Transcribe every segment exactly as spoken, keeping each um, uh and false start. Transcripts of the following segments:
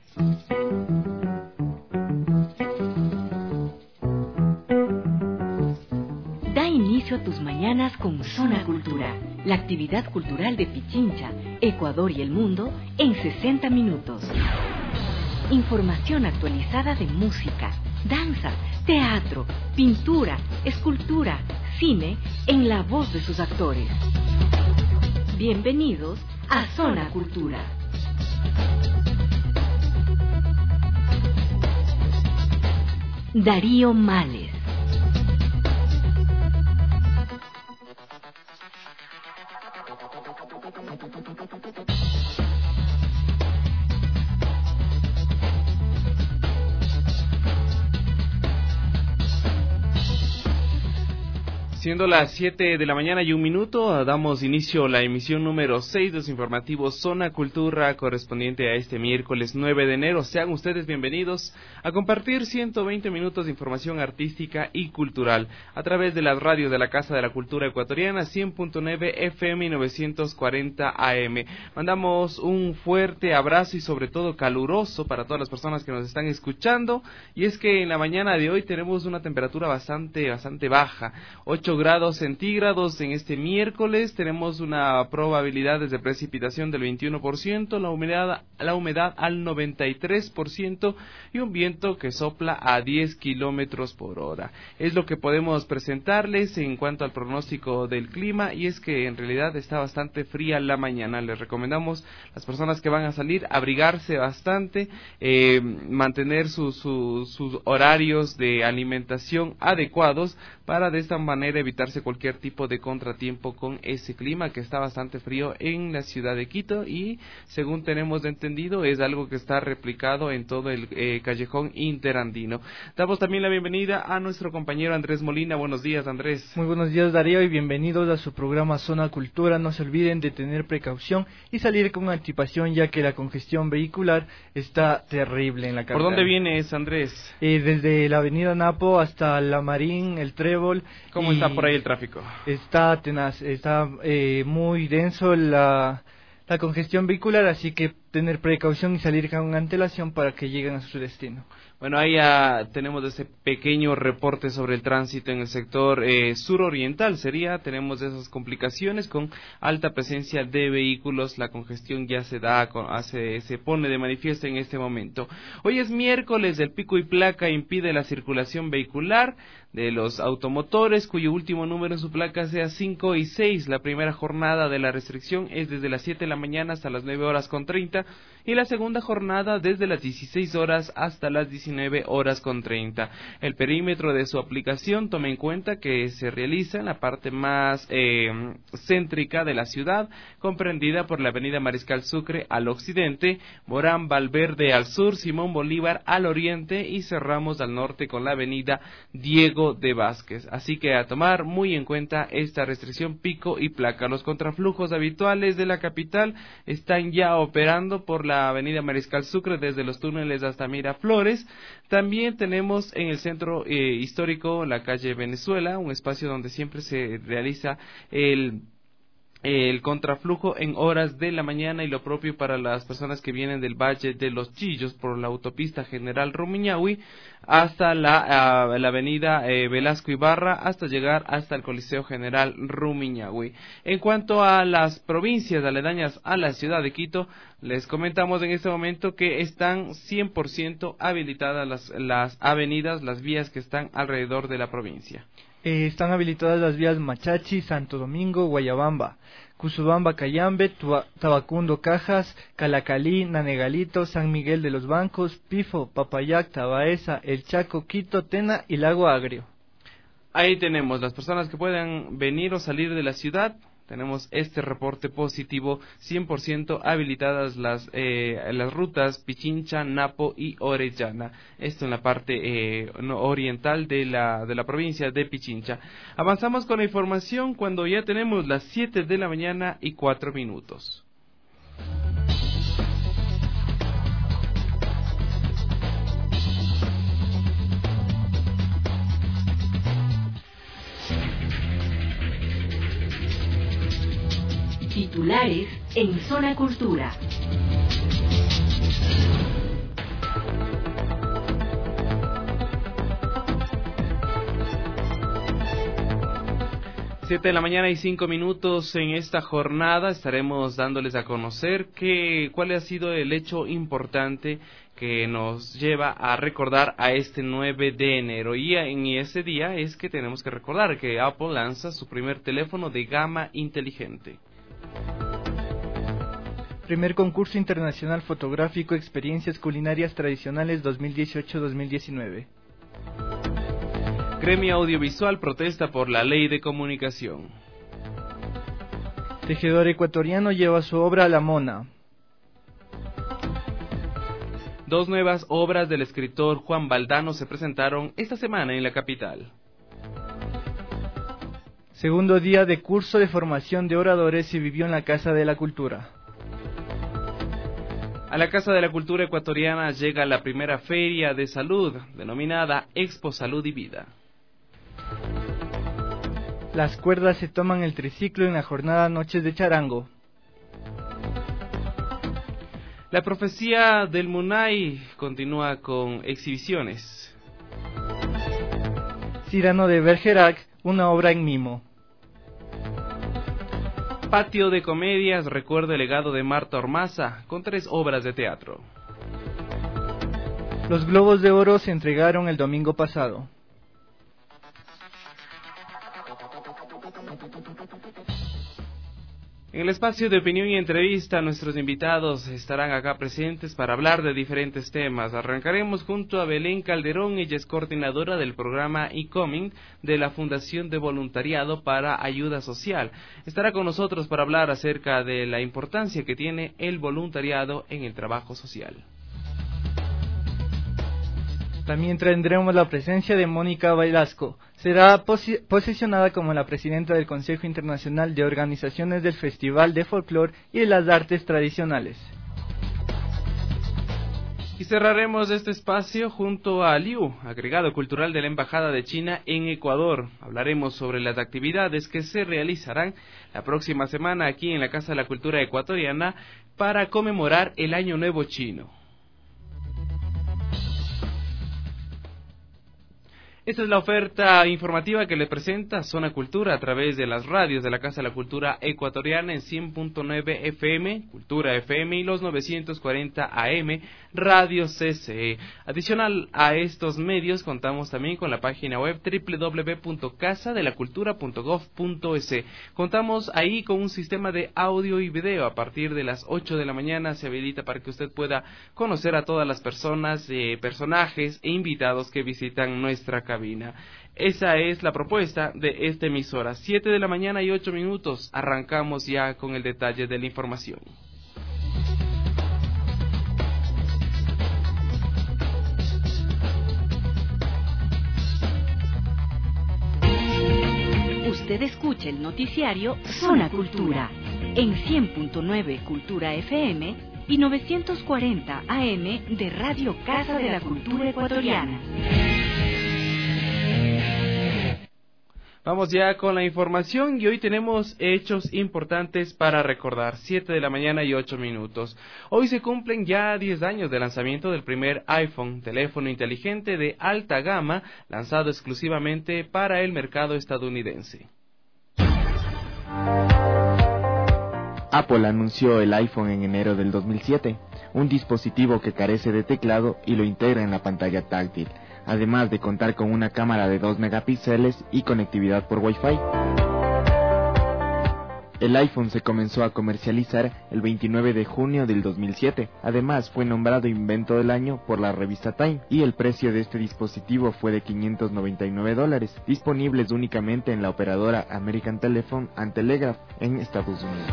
Da inicio a tus mañanas con Zona Cultura, la actividad cultural de Pichincha, Ecuador y el mundo en sesenta minutos. Información actualizada de música, danza, teatro, pintura, escultura, cine, en la voz de sus actores. Bienvenidos a Zona Cultura. Darío Males. Siendo las siete de la mañana y un minuto, damos inicio a la emisión número seis de los informativos Zona Cultura, correspondiente a este miércoles nueve de enero. Sean ustedes bienvenidos a compartir ciento veinte minutos de información artística y cultural a través de las radios de la Casa de la Cultura Ecuatoriana, cien punto nueve F M y novecientos cuarenta A M. Mandamos un fuerte abrazo y sobre todo caluroso para todas las personas que nos están escuchando, y es que en la mañana de hoy tenemos una temperatura bastante, bastante baja, ocho grados centígrados en este miércoles. Tenemos una probabilidad de precipitación del veintiuno por ciento, la humedad, la humedad al noventa y tres por ciento y un viento que sopla a diez kilómetros por hora. Es lo que podemos presentarles en cuanto al pronóstico del clima, y es que en realidad está bastante fría la mañana. Les recomendamos a las personas que van a salir abrigarse bastante, eh, mantener su, su, sus horarios de alimentación adecuados para de esta manera evitarse cualquier tipo de contratiempo con ese clima que está bastante frío en la ciudad de Quito, y según tenemos entendido es algo que está replicado en todo el eh, callejón interandino. Damos también la bienvenida a nuestro compañero Andrés Molina. Buenos días, Andrés. Muy buenos días, Darío, y bienvenidos a su programa Zona Cultura. No se olviden de tener precaución y salir con anticipación, ya que la congestión vehicular está terrible en la capital. ¿Por dónde vienes, Andrés? Eh, desde la avenida Napo hasta La Marín, el Trébol. ¿Cómo está por ahí el tráfico? Está tenaz, está eh, muy denso la, la congestión vehicular, así que tener precaución y salir con antelación para que lleguen a su destino. Bueno, ahí ya tenemos ese pequeño reporte sobre el tránsito en el sector eh, suroriental. Sería, tenemos esas complicaciones con alta presencia de vehículos. La congestión ya se da, hace, se pone de manifiesto en este momento. Hoy es miércoles, el pico y placa impide la circulación vehicular de los automotores, cuyo último número en su placa sea cinco y seis. La primera jornada de la restricción es desde las siete de la mañana hasta las nueve horas con treinta, y la segunda jornada desde las dieciséis horas hasta las diecinueve horas con treinta. El perímetro de su aplicación, tome en cuenta que se realiza en la parte más eh, céntrica de la ciudad, comprendida por la avenida Mariscal Sucre al occidente, Morán Valverde al sur, Simón Bolívar al oriente, y cerramos al norte con la avenida Diego de Vázquez. Así que a tomar muy en cuenta esta restricción pico y placa. Los contraflujos habituales de la capital están ya operando por la avenida Mariscal Sucre desde los túneles hasta Miraflores. También tenemos en el centro eh, histórico la calle Venezuela, un espacio donde siempre se realiza el el contraflujo en horas de la mañana, y lo propio para las personas que vienen del Valle de los Chillos por la autopista General Rumiñahui hasta la, uh, la avenida eh, Velasco Ibarra, hasta llegar hasta el Coliseo General Rumiñahui. En cuanto a las provincias aledañas a la ciudad de Quito, les comentamos en este momento que están cien por ciento habilitadas las, las avenidas, las vías que están alrededor de la provincia. Eh, están habilitadas las vías Machachi, Santo Domingo, Guayabamba, Cusubamba, Cayambe, Tua, Tabacundo, Cajas, Calacalí, Nanegalito, San Miguel de los Bancos, Pifo, Papayac, Tabaeza, El Chaco, Quito, Tena y Lago Agrio. Ahí tenemos las personas que puedan venir o salir de la ciudad. Tenemos este reporte positivo, cien por ciento habilitadas las eh, las rutas Pichincha, Napo y Orellana. Esto en la parte eh, no, oriental de la de la provincia de Pichincha. Avanzamos con la información cuando ya tenemos las siete de la mañana y cuatro minutos. Titulares en Zona Cultura. Siete de la mañana y cinco minutos. En esta jornada estaremos dándoles a conocer que, cuál ha sido el hecho importante que nos lleva a recordar a este nueve de enero. Y en ese día es que tenemos que recordar que Apple lanza su primer teléfono de gama inteligente. Primer concurso internacional fotográfico Experiencias Culinarias Tradicionales dos mil dieciocho dos mil diecinueve. Gremio Audiovisual protesta por la ley de comunicación. Tejedor ecuatoriano lleva su obra a La Mona. Dos nuevas obras del escritor Juan Valdano se presentaron esta semana en la capital. Segundo día de curso de formación de oradores se vivió en la Casa de la Cultura. A la Casa de la Cultura ecuatoriana llega la primera feria de salud, denominada Expo Salud y Vida. Las cuerdas se toman el triciclo en la jornada Noches de Charango. La profecía del Munay continúa con exhibiciones. Cyrano de Bergerac, una obra en mimo. Patio de Comedias recuerda el legado de Marta Ormaza con tres obras de teatro. Los Globos de Oro se entregaron el domingo pasado. En el espacio de opinión y entrevista, nuestros invitados estarán acá presentes para hablar de diferentes temas. Arrancaremos junto a Belén Calderón, ella es coordinadora del programa e-coming de la Fundación de Voluntariado para Ayuda Social. Estará con nosotros para hablar acerca de la importancia que tiene el voluntariado en el trabajo social. También tendremos la presencia de Mónica Velasco. Será posi- posicionada como la presidenta del Consejo Internacional de Organizaciones del Festival de Folclore y de las Artes Tradicionales. Y cerraremos este espacio junto a Liu, agregado cultural de la Embajada de China en Ecuador. Hablaremos sobre las actividades que se realizarán la próxima semana aquí en la Casa de la Cultura Ecuatoriana para conmemorar el Año Nuevo Chino. Esta es la oferta informativa que le presenta Zona Cultura a través de las radios de la Casa de la Cultura Ecuatoriana en cien punto nueve F M, Cultura F M y los novecientos cuarenta A M, Radio C C E. Adicional a estos medios, contamos también con la página web doble u doble u doble u punto casa de la cultura punto gov punto es. Contamos ahí con un sistema de audio y video. A partir de las ocho de la mañana se habilita para que usted pueda conocer a todas las personas, eh, personajes e invitados que visitan nuestra cabina. Esa es la propuesta de esta emisora. Siete de la mañana y ocho minutos. Arrancamos ya con el detalle de la información. Usted escucha el noticiario Zona Cultura en cien punto nueve Cultura F M y novecientos cuarenta A M de Radio Casa de la Cultura Ecuatoriana. Vamos ya con la información y hoy tenemos hechos importantes para recordar. Siete de la mañana y ocho minutos. Hoy se cumplen ya diez años del lanzamiento del primer iPhone, teléfono inteligente de alta gama, lanzado exclusivamente para el mercado estadounidense. Apple anunció el iPhone en enero del dos mil siete, un dispositivo que carece de teclado y lo integra en la pantalla táctil, además de contar con una cámara de dos megapíxeles y conectividad por Wi-Fi. El iPhone se comenzó a comercializar el veintinueve de junio del dos mil siete. Además, fue nombrado invento del año por la revista Time y el precio de este dispositivo fue de quinientos noventa y nueve dólares, disponibles únicamente en la operadora American Telephone and Telegraph en Estados Unidos.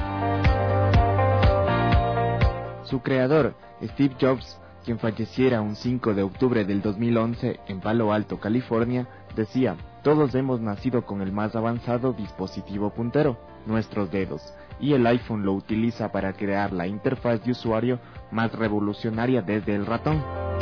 Su creador, Steve Jobs, quien falleciera un cinco de octubre del dos mil once en Palo Alto, California, decía: "Todos hemos nacido con el más avanzado dispositivo puntero, nuestros dedos, y el iPhone lo utiliza para crear la interfaz de usuario más revolucionaria desde el ratón".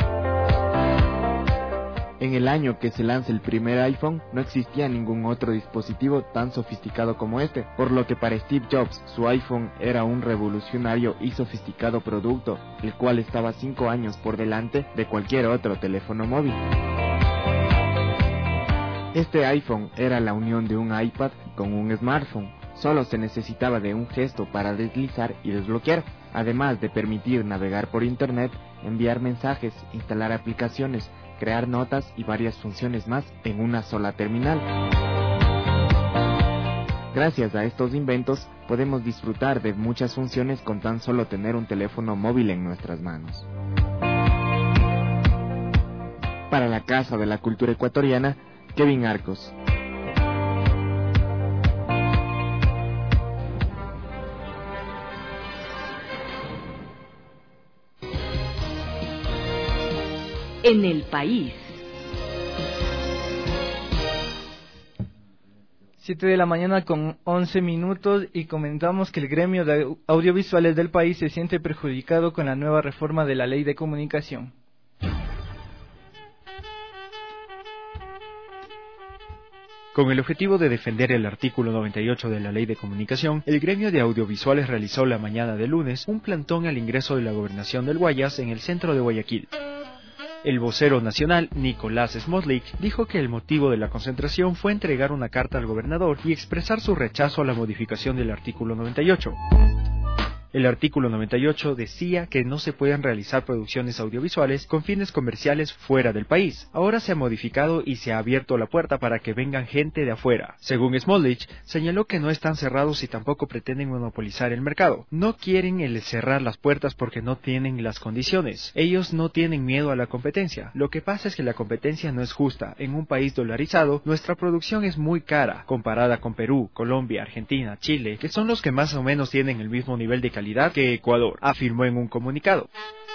En el año que se lanza el primer iPhone, no existía ningún otro dispositivo tan sofisticado como este, por lo que para Steve Jobs, su iPhone era un revolucionario y sofisticado producto, el cual estaba cinco años por delante de cualquier otro teléfono móvil. Este iPhone era la unión de un iPad con un smartphone. Solo se necesitaba de un gesto para deslizar y desbloquear, además de permitir navegar por internet, enviar mensajes, instalar aplicaciones, crear notas y varias funciones más en una sola terminal. Gracias a estos inventos podemos disfrutar de muchas funciones con tan solo tener un teléfono móvil en nuestras manos. Para la Casa de la Cultura Ecuatoriana, Kevin Arcos. En el país. siete de la mañana con once minutos y comentamos que el gremio de audiovisuales del país se siente perjudicado con la nueva reforma de la Ley de Comunicación. Con el objetivo de defender el artículo noventa y ocho de la Ley de Comunicación, el gremio de audiovisuales realizó la mañana de lunes un plantón al ingreso de la gobernación del Guayas en el centro de Guayaquil. El vocero nacional, Nicolás Smodlik, dijo que el motivo de la concentración fue entregar una carta al gobernador y expresar su rechazo a la modificación del artículo noventa y ocho. El artículo noventa y ocho decía que no se pueden realizar producciones audiovisuales con fines comerciales fuera del país. Ahora se ha modificado y se ha abierto la puerta para que vengan gente de afuera. Según Smolich, señaló que no están cerrados y tampoco pretenden monopolizar el mercado. No quieren el cerrar las puertas porque no tienen las condiciones. Ellos no tienen miedo a la competencia. Lo que pasa es que la competencia no es justa. En un país dolarizado, nuestra producción es muy cara, comparada con Perú, Colombia, Argentina, Chile, que son los que más o menos tienen el mismo nivel de calidad que Ecuador, afirmó en un comunicado.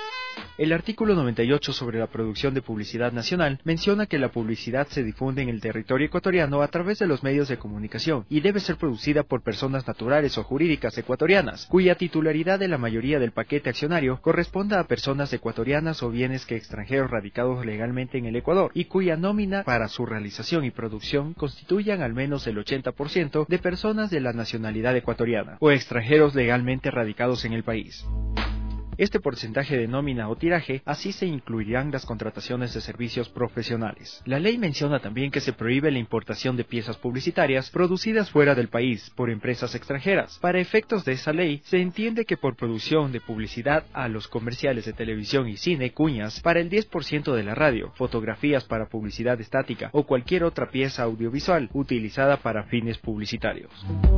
El artículo noventa y ocho sobre la producción de publicidad nacional menciona que la publicidad se difunde en el territorio ecuatoriano a través de los medios de comunicación y debe ser producida por personas naturales o jurídicas ecuatorianas, cuya titularidad de la mayoría del paquete accionario corresponda a personas ecuatorianas o bienes que extranjeros radicados legalmente en el Ecuador y cuya nómina para su realización y producción constituyan al menos el ochenta por ciento de personas de la nacionalidad ecuatoriana o extranjeros legalmente radicados en el país. Este porcentaje de nómina o tiraje, así se incluirán las contrataciones de servicios profesionales. La ley menciona también que se prohíbe la importación de piezas publicitarias producidas fuera del país por empresas extranjeras. Para efectos de esa ley, se entiende que por producción de publicidad a los comerciales de televisión y cine, cuñas para el diez por ciento de la radio, fotografías para publicidad estática o cualquier otra pieza audiovisual utilizada para fines publicitarios.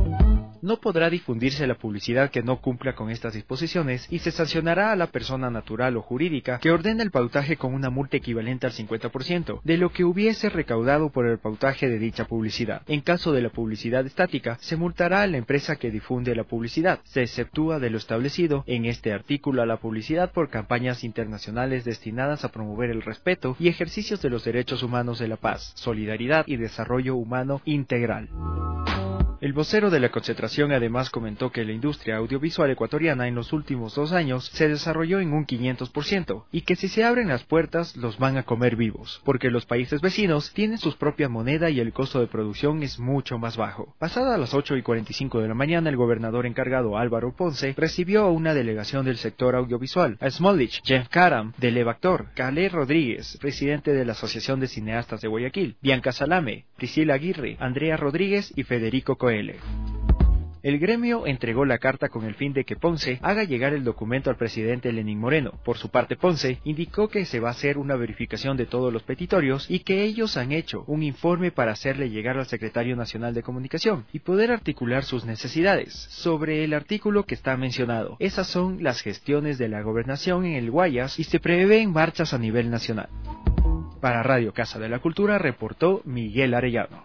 No podrá difundirse la publicidad que no cumpla con estas disposiciones y se sancionará a la persona natural o jurídica que ordena el pautaje con una multa equivalente al cincuenta por ciento de lo que hubiese recaudado por el pautaje de dicha publicidad. En caso de la publicidad estática, se multará a la empresa que difunde la publicidad. Se exceptúa de lo establecido en este artículo a la publicidad por campañas internacionales destinadas a promover el respeto y ejercicios de los derechos humanos de la paz, solidaridad y desarrollo humano integral. El vocero de la concentración además comentó que la industria audiovisual ecuatoriana en los últimos dos años se desarrolló en un quinientos por ciento y que si se abren las puertas los van a comer vivos, porque los países vecinos tienen su propia moneda y el costo de producción es mucho más bajo. Pasada las ocho y cuarenta y cinco de la mañana, el gobernador encargado Álvaro Ponce recibió a una delegación del sector audiovisual, a Smolich, Jeff Karam, del Evactor, Calé Rodríguez, presidente de la Asociación de Cineastas de Guayaquil, Bianca Salame, Priscila Aguirre, Andrea Rodríguez y Federico Coelho. El gremio entregó la carta con el fin de que Ponce haga llegar el documento al presidente Lenín Moreno. Por su parte, Ponce indicó que se va a hacer una verificación de todos los petitorios y que ellos han hecho un informe para hacerle llegar al secretario nacional de comunicación y poder articular sus necesidades. Sobre el artículo que está mencionado, esas son las gestiones de la gobernación en el Guayas y se prevén marchas a nivel nacional. Para Radio Casa de la Cultura reportó Miguel Arellano.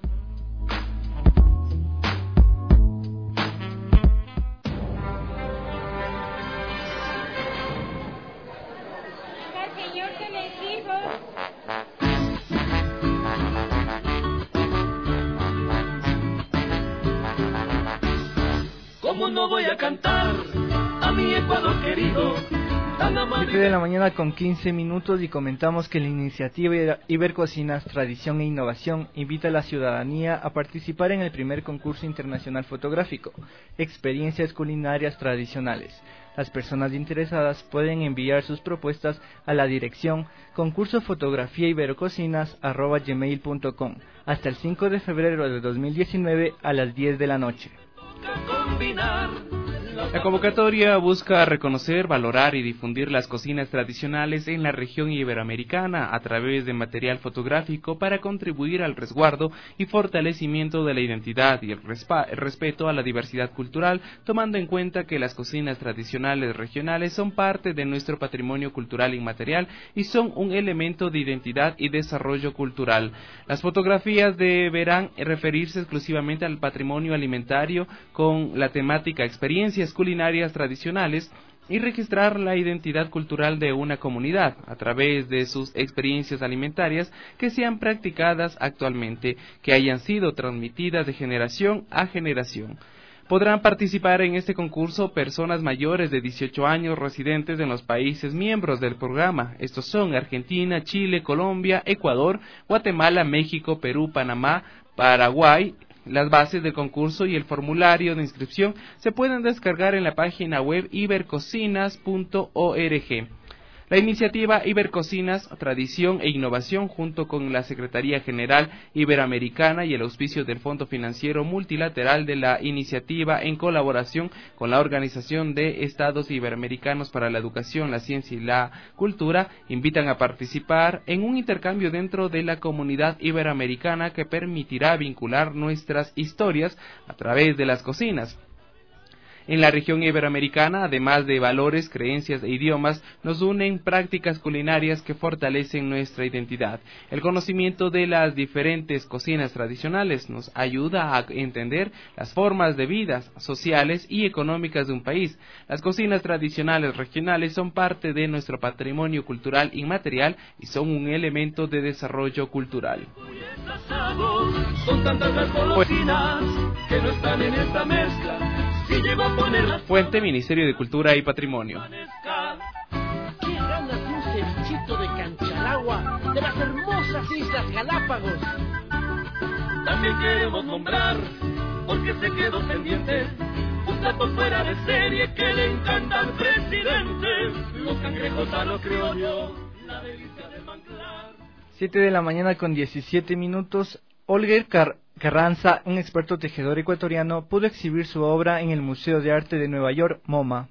¿Cómo no voy a cantar a mi Ecuador querido? siete de la mañana con quince minutos y comentamos que la iniciativa Ibercocinas, Tradición e Innovación invita a la ciudadanía a participar en el primer concurso internacional fotográfico, Experiencias Culinarias Tradicionales. Las personas interesadas pueden enviar sus propuestas a la dirección concurso fotografía iberococinas arroba gmail punto com hasta el cinco de febrero de dos mil diecinueve a las diez de la noche. La convocatoria busca reconocer, valorar y difundir las cocinas tradicionales en la región iberoamericana a través de material fotográfico para contribuir al resguardo y fortalecimiento de la identidad y el, el respeto a la diversidad cultural, tomando en cuenta que las cocinas tradicionales regionales son parte de nuestro patrimonio cultural inmaterial y son un elemento de identidad y desarrollo cultural. Las fotografías deberán referirse exclusivamente al patrimonio alimentario con la temática experiencias culinarias tradicionales y registrar la identidad cultural de una comunidad a través de sus experiencias alimentarias que sean practicadas actualmente, que hayan sido transmitidas de generación a generación. Podrán participar en este concurso personas mayores de dieciocho años residentes en los países miembros del programa. Estos son Argentina, Chile, Colombia, Ecuador, Guatemala, México, Perú, Panamá, Paraguay. Las bases del concurso y el formulario de inscripción se pueden descargar en la página web ibercocinas punto org. La iniciativa Ibercocinas, Tradición e Innovación, junto con la Secretaría General Iberoamericana y el auspicio del Fondo Financiero Multilateral de la Iniciativa, en colaboración con la Organización de Estados Iberoamericanos para la Educación, la Ciencia y la Cultura, invitan a participar en un intercambio dentro de la comunidad iberoamericana que permitirá vincular nuestras historias a través de las cocinas. En la región iberoamericana, además de valores, creencias e idiomas, nos unen prácticas culinarias que fortalecen nuestra identidad. El conocimiento de las diferentes cocinas tradicionales nos ayuda a entender las formas de vida sociales y económicas de un país. Las cocinas tradicionales regionales son parte de nuestro patrimonio cultural inmaterial y son un elemento de desarrollo cultural. Son tantas las golosinas que no están en esta mezcla. Fuente: Ministerio de Cultura y Patrimonio. ¿Qué ganas un cevichito de Canchalagua de las hermosas Islas Galápagos? También queremos nombrar, porque se quedó pendiente, un plato fuera de serie que le encanta al presidente. Los cangrejos a lo criollo, la delicia del manglar. siete de la mañana con diecisiete minutos. Olger Car Carranza, un experto tejedor ecuatoriano, pudo exhibir su obra en el Museo de Arte de Nueva York, MoMA.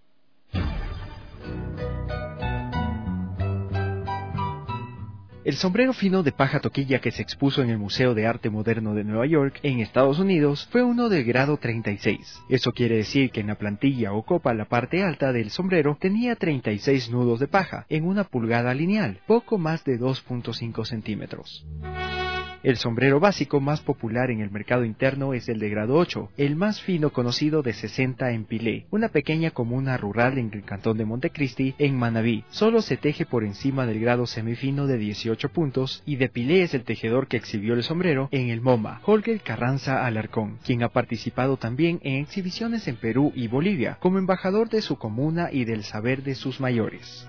El sombrero fino de paja toquilla que se expuso en el Museo de Arte Moderno de Nueva York, en Estados Unidos, fue uno de grado treinta y seis. Eso quiere decir que en la plantilla o copa, la parte alta del sombrero, tenía treinta y seis nudos de paja, en una pulgada lineal, poco más de dos punto cinco centímetros. El sombrero básico más popular en el mercado interno es el de grado ocho, el más fino conocido de sesenta en Pilé, una pequeña comuna rural en el cantón de Montecristi, en Manabí. Solo se teje por encima del grado semifino de dieciocho puntos, y de Pilé es el tejedor que exhibió el sombrero en el MoMA, Olger Carranza Alarcón, quien ha participado también en exhibiciones en Perú y Bolivia, como embajador de su comuna y del saber de sus mayores.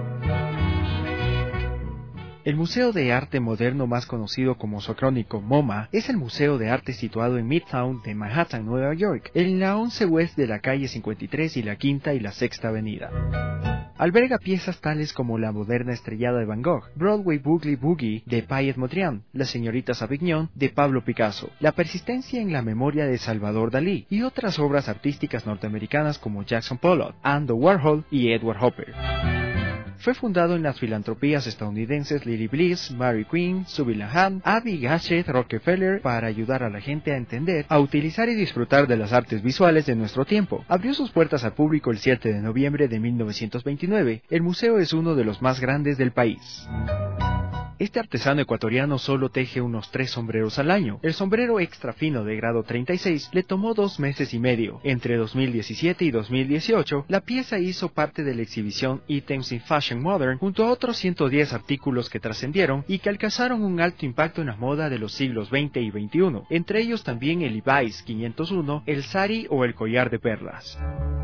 El Museo de Arte Moderno más conocido como su acrónico MoMA es el Museo de Arte situado en Midtown de Manhattan, Nueva York, en la once West de la calle cincuenta y tres y la quinta y la sexta avenida. Alberga piezas tales como la moderna estrellada de Van Gogh, Broadway Boogie Boogie de Payet Mondrian, La señorita Savignon de Pablo Picasso, La persistencia en la memoria de Salvador Dalí y otras obras artísticas norteamericanas como Jackson Pollock, Andy Warhol y Edward Hopper. Fue fundado en las filantropías estadounidenses Lily Bliss, Mary Queen, Sylvia Hahn, Abby Gatchett Rockefeller para ayudar a la gente a entender, a utilizar y disfrutar de las artes visuales de nuestro tiempo. Abrió sus puertas al público el siete de noviembre de mil novecientos veintinueve. El museo es uno de los más grandes del país. Este artesano ecuatoriano solo teje unos tres sombreros al año. El sombrero extra fino de grado treinta y seis le tomó dos meses y medio. Entre dos mil diecisiete y dos mil dieciocho, la pieza hizo parte de la exhibición Items in Fashion Modern, junto a otros ciento diez artículos que trascendieron y que alcanzaron un alto impacto en la moda de los siglos veinte y veintiuno, entre ellos también el Levi's quinientos uno, el sari o el collar de perlas.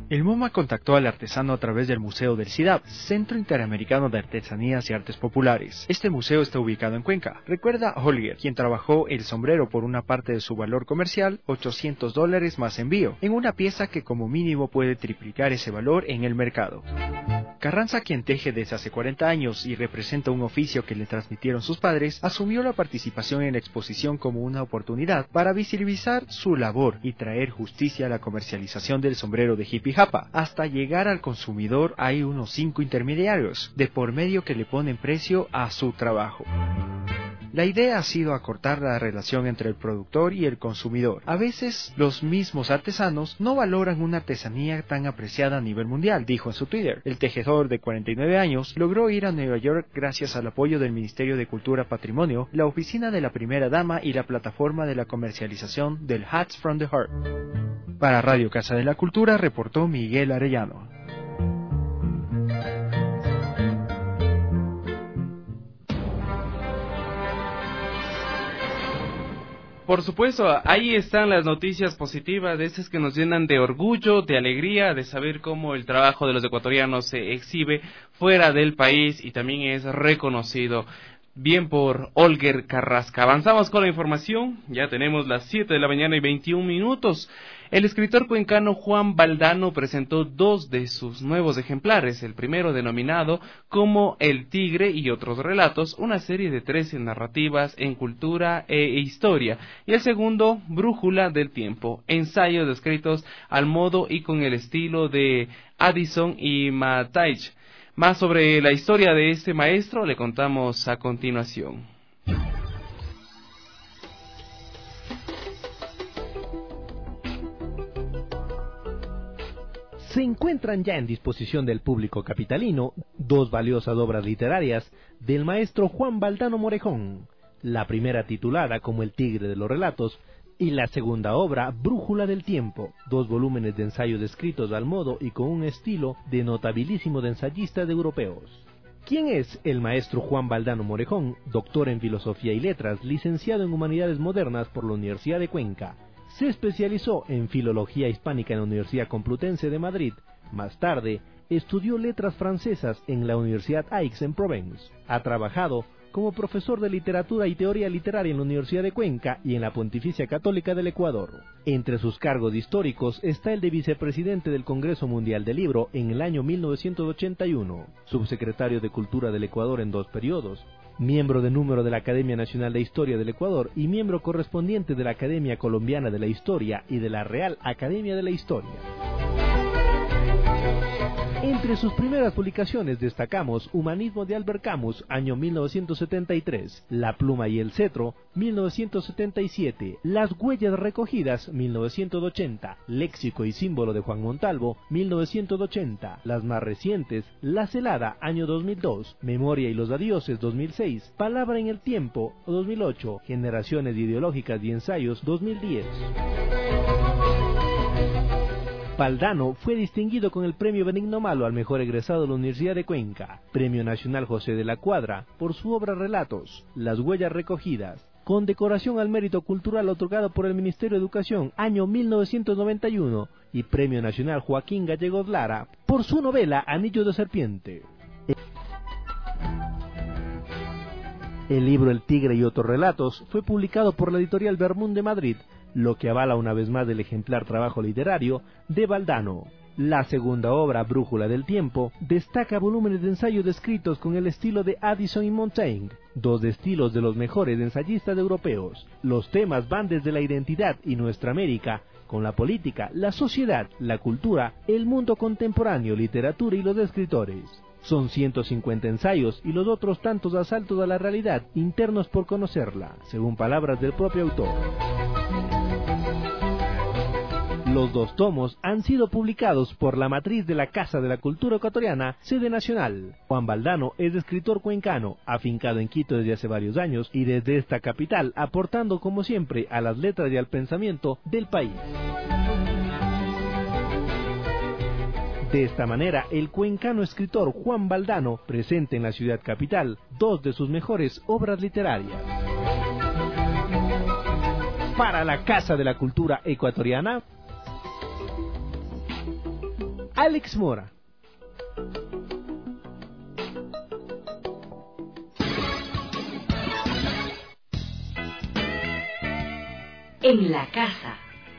El MoMA contactó al artesano a través del Museo del CIDAP, Centro Interamericano de Artesanías y Artes Populares. Este museo está ubicado en Cuenca. Recuerda a Holger, quien trabajó el sombrero por una parte de su valor comercial, ochocientos dólares más envío, en una pieza que como mínimo puede triplicar ese valor en el mercado. Carranza, quien teje desde hace cuarenta años y representa un oficio que le transmitieron sus padres, asumió la participación en la exposición como una oportunidad para visibilizar su labor y traer justicia a la comercialización del sombrero de Hippie Japa. Hasta llegar al consumidor hay unos cinco intermediarios de por medio que le ponen precio a su trabajo. La idea ha sido acortar la relación entre el productor y el consumidor. A veces, los mismos artesanos no valoran una artesanía tan apreciada a nivel mundial, dijo en su Twitter. El tejedor de cuarenta y nueve años logró ir a Nueva York gracias al apoyo del Ministerio de Cultura Patrimonio, la oficina de la Primera Dama y la plataforma de la comercialización del Hats from the Heart. Para Radio Casa de la Cultura reportó Miguel Arellano. Por supuesto, ahí están las noticias positivas, de esas que nos llenan de orgullo, de alegría, de saber cómo el trabajo de los ecuatorianos se exhibe fuera del país y también es reconocido. Bien por Holger Carrasca. Avanzamos con la información, ya tenemos las siete de la mañana y veintiún minutos. El escritor cuencano Juan Valdano presentó dos de sus nuevos ejemplares, el primero denominado como El Tigre y otros relatos, una serie de trece narrativas en cultura e historia, y el segundo, Brújula del Tiempo, ensayos descritos al modo y con el estilo de Addison y Mataich. Más sobre la historia de este maestro le contamos a continuación. Se encuentran ya en disposición del público capitalino dos valiosas obras literarias del maestro Juan Valdano Morejón, la primera titulada como El Tigre de los Relatos y la segunda obra Brújula del Tiempo, dos volúmenes de ensayos escritos al modo y con un estilo de notabilísimo de ensayistas europeos. ¿Quién es el maestro Juan Valdano Morejón? Doctor en Filosofía y Letras, licenciado en Humanidades Modernas por la Universidad de Cuenca. Se especializó en Filología Hispánica en la Universidad Complutense de Madrid. Más tarde, estudió Letras Francesas en la Universidad Aix-en-Provence. Ha trabajado como profesor de Literatura y Teoría Literaria en la Universidad de Cuenca y en la Pontificia Católica del Ecuador. Entre sus cargos históricos está el de vicepresidente del Congreso Mundial del Libro en el año mil novecientos ochenta y uno, subsecretario de Cultura del Ecuador en dos periodos, miembro de número de la Academia Nacional de Historia del Ecuador y miembro correspondiente de la Academia Colombiana de la Historia y de la Real Academia de la Historia. Entre sus primeras publicaciones destacamos Humanismo de Albert Camus, año mil novecientos setenta y tres, La Pluma y el Cetro, mil novecientos setenta y siete, Las Huellas Recogidas, mil novecientos ochenta, Léxico y Símbolo de Juan Montalvo, mil novecientos ochenta, las más recientes, La Celada, año dos mil dos, Memoria y los Adioses, dos mil seis, Palabra en el Tiempo, dos mil ocho, Generaciones Ideológicas y Ensayos, dos mil diez. Valdano fue distinguido con el Premio Benigno Malo al mejor egresado de la Universidad de Cuenca, Premio Nacional José de la Cuadra, por su obra Relatos, Las Huellas Recogidas, Condecoración al Mérito Cultural otorgado por el Ministerio de Educación, año mil novecientos noventa y uno, y Premio Nacional Joaquín Gallegos Lara, por su novela Anillo de Serpiente. El libro El Tigre y otros relatos fue publicado por la editorial Bermún de Madrid, lo que avala una vez más el ejemplar trabajo literario de Valdano. La segunda obra, Brújula del Tiempo, destaca volúmenes de ensayos descritos con el estilo de Addison y Montaigne, dos estilos de los mejores ensayistas europeos. Los temas van desde la identidad y nuestra América, con la política, la sociedad, la cultura, el mundo contemporáneo, literatura y los escritores. Son ciento cincuenta ensayos y los otros tantos asaltos a la realidad, internos por conocerla, según palabras del propio autor. Los dos tomos han sido publicados por la matriz de la Casa de la Cultura Ecuatoriana, sede nacional. Juan Valdano es escritor cuencano, afincado en Quito desde hace varios años y desde esta capital aportando como siempre a las letras y al pensamiento del país. De esta manera, el cuencano escritor Juan Valdano presenta en la ciudad capital dos de sus mejores obras literarias. Para la Casa de la Cultura Ecuatoriana, Alex Mora. En la casa.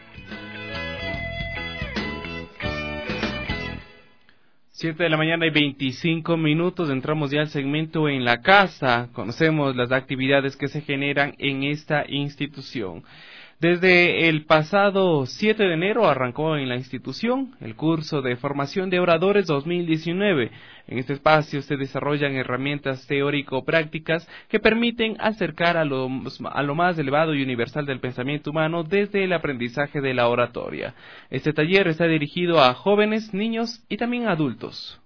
Siete de la mañana y veinticinco minutos, entramos ya al segmento En la casa. Conocemos las actividades que se generan en esta institución. Desde el pasado siete de enero arrancó en la institución el curso de formación de oradores dos mil diecinueve. En este espacio se desarrollan herramientas teórico-prácticas que permiten acercar a lo, a lo más elevado y universal del pensamiento humano desde el aprendizaje de la oratoria. Este taller está dirigido a jóvenes, niños y también adultos.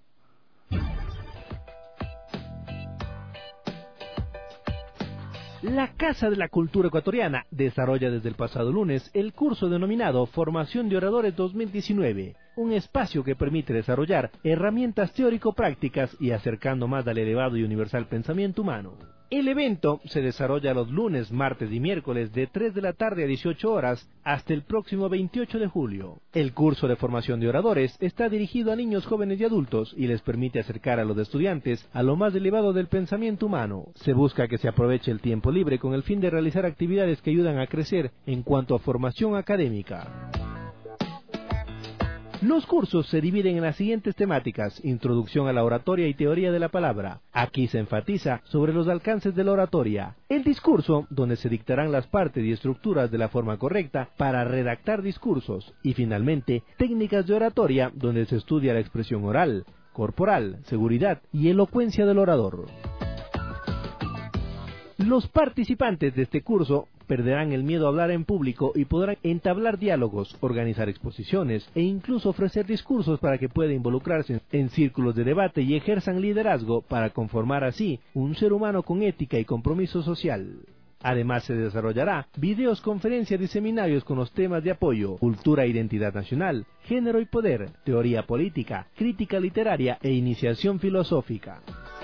La Casa de la Cultura Ecuatoriana desarrolla desde el pasado lunes el curso denominado Formación de Oradores dos mil diecinueve, un espacio que permite desarrollar herramientas teórico-prácticas y acercando más al elevado y universal pensamiento humano. El evento se desarrolla los lunes, martes y miércoles de tres de la tarde a dieciocho horas hasta el próximo veintiocho de julio. El curso de formación de oradores está dirigido a niños, jóvenes y adultos y les permite acercar a los estudiantes a lo más elevado del pensamiento humano. Se busca que se aproveche el tiempo libre con el fin de realizar actividades que ayudan a crecer en cuanto a formación académica. Los cursos se dividen en las siguientes temáticas: introducción a la oratoria y teoría de la palabra. Aquí se enfatiza sobre los alcances de la oratoria. El discurso, donde se dictarán las partes y estructuras de la forma correcta para redactar discursos. Y finalmente, técnicas de oratoria, donde se estudia la expresión oral, corporal, seguridad y elocuencia del orador. Los participantes de este curso perderán el miedo a hablar en público y podrán entablar diálogos, organizar exposiciones e incluso ofrecer discursos para que puedan involucrarse en círculos de debate y ejerzan liderazgo para conformar así un ser humano con ética y compromiso social. Además se desarrollará videos, conferencias y seminarios con los temas de apoyo, cultura e identidad nacional, género y poder, teoría política, crítica literaria e iniciación filosófica.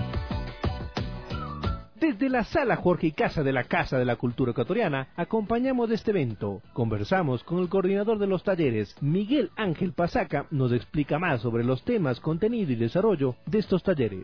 Desde la Sala Jorge y Casa de la Casa de la Cultura Ecuatoriana, acompañamos de este evento. Conversamos con el coordinador de los talleres, Miguel Ángel Pasaca, nos explica más sobre los temas, contenido y desarrollo de estos talleres.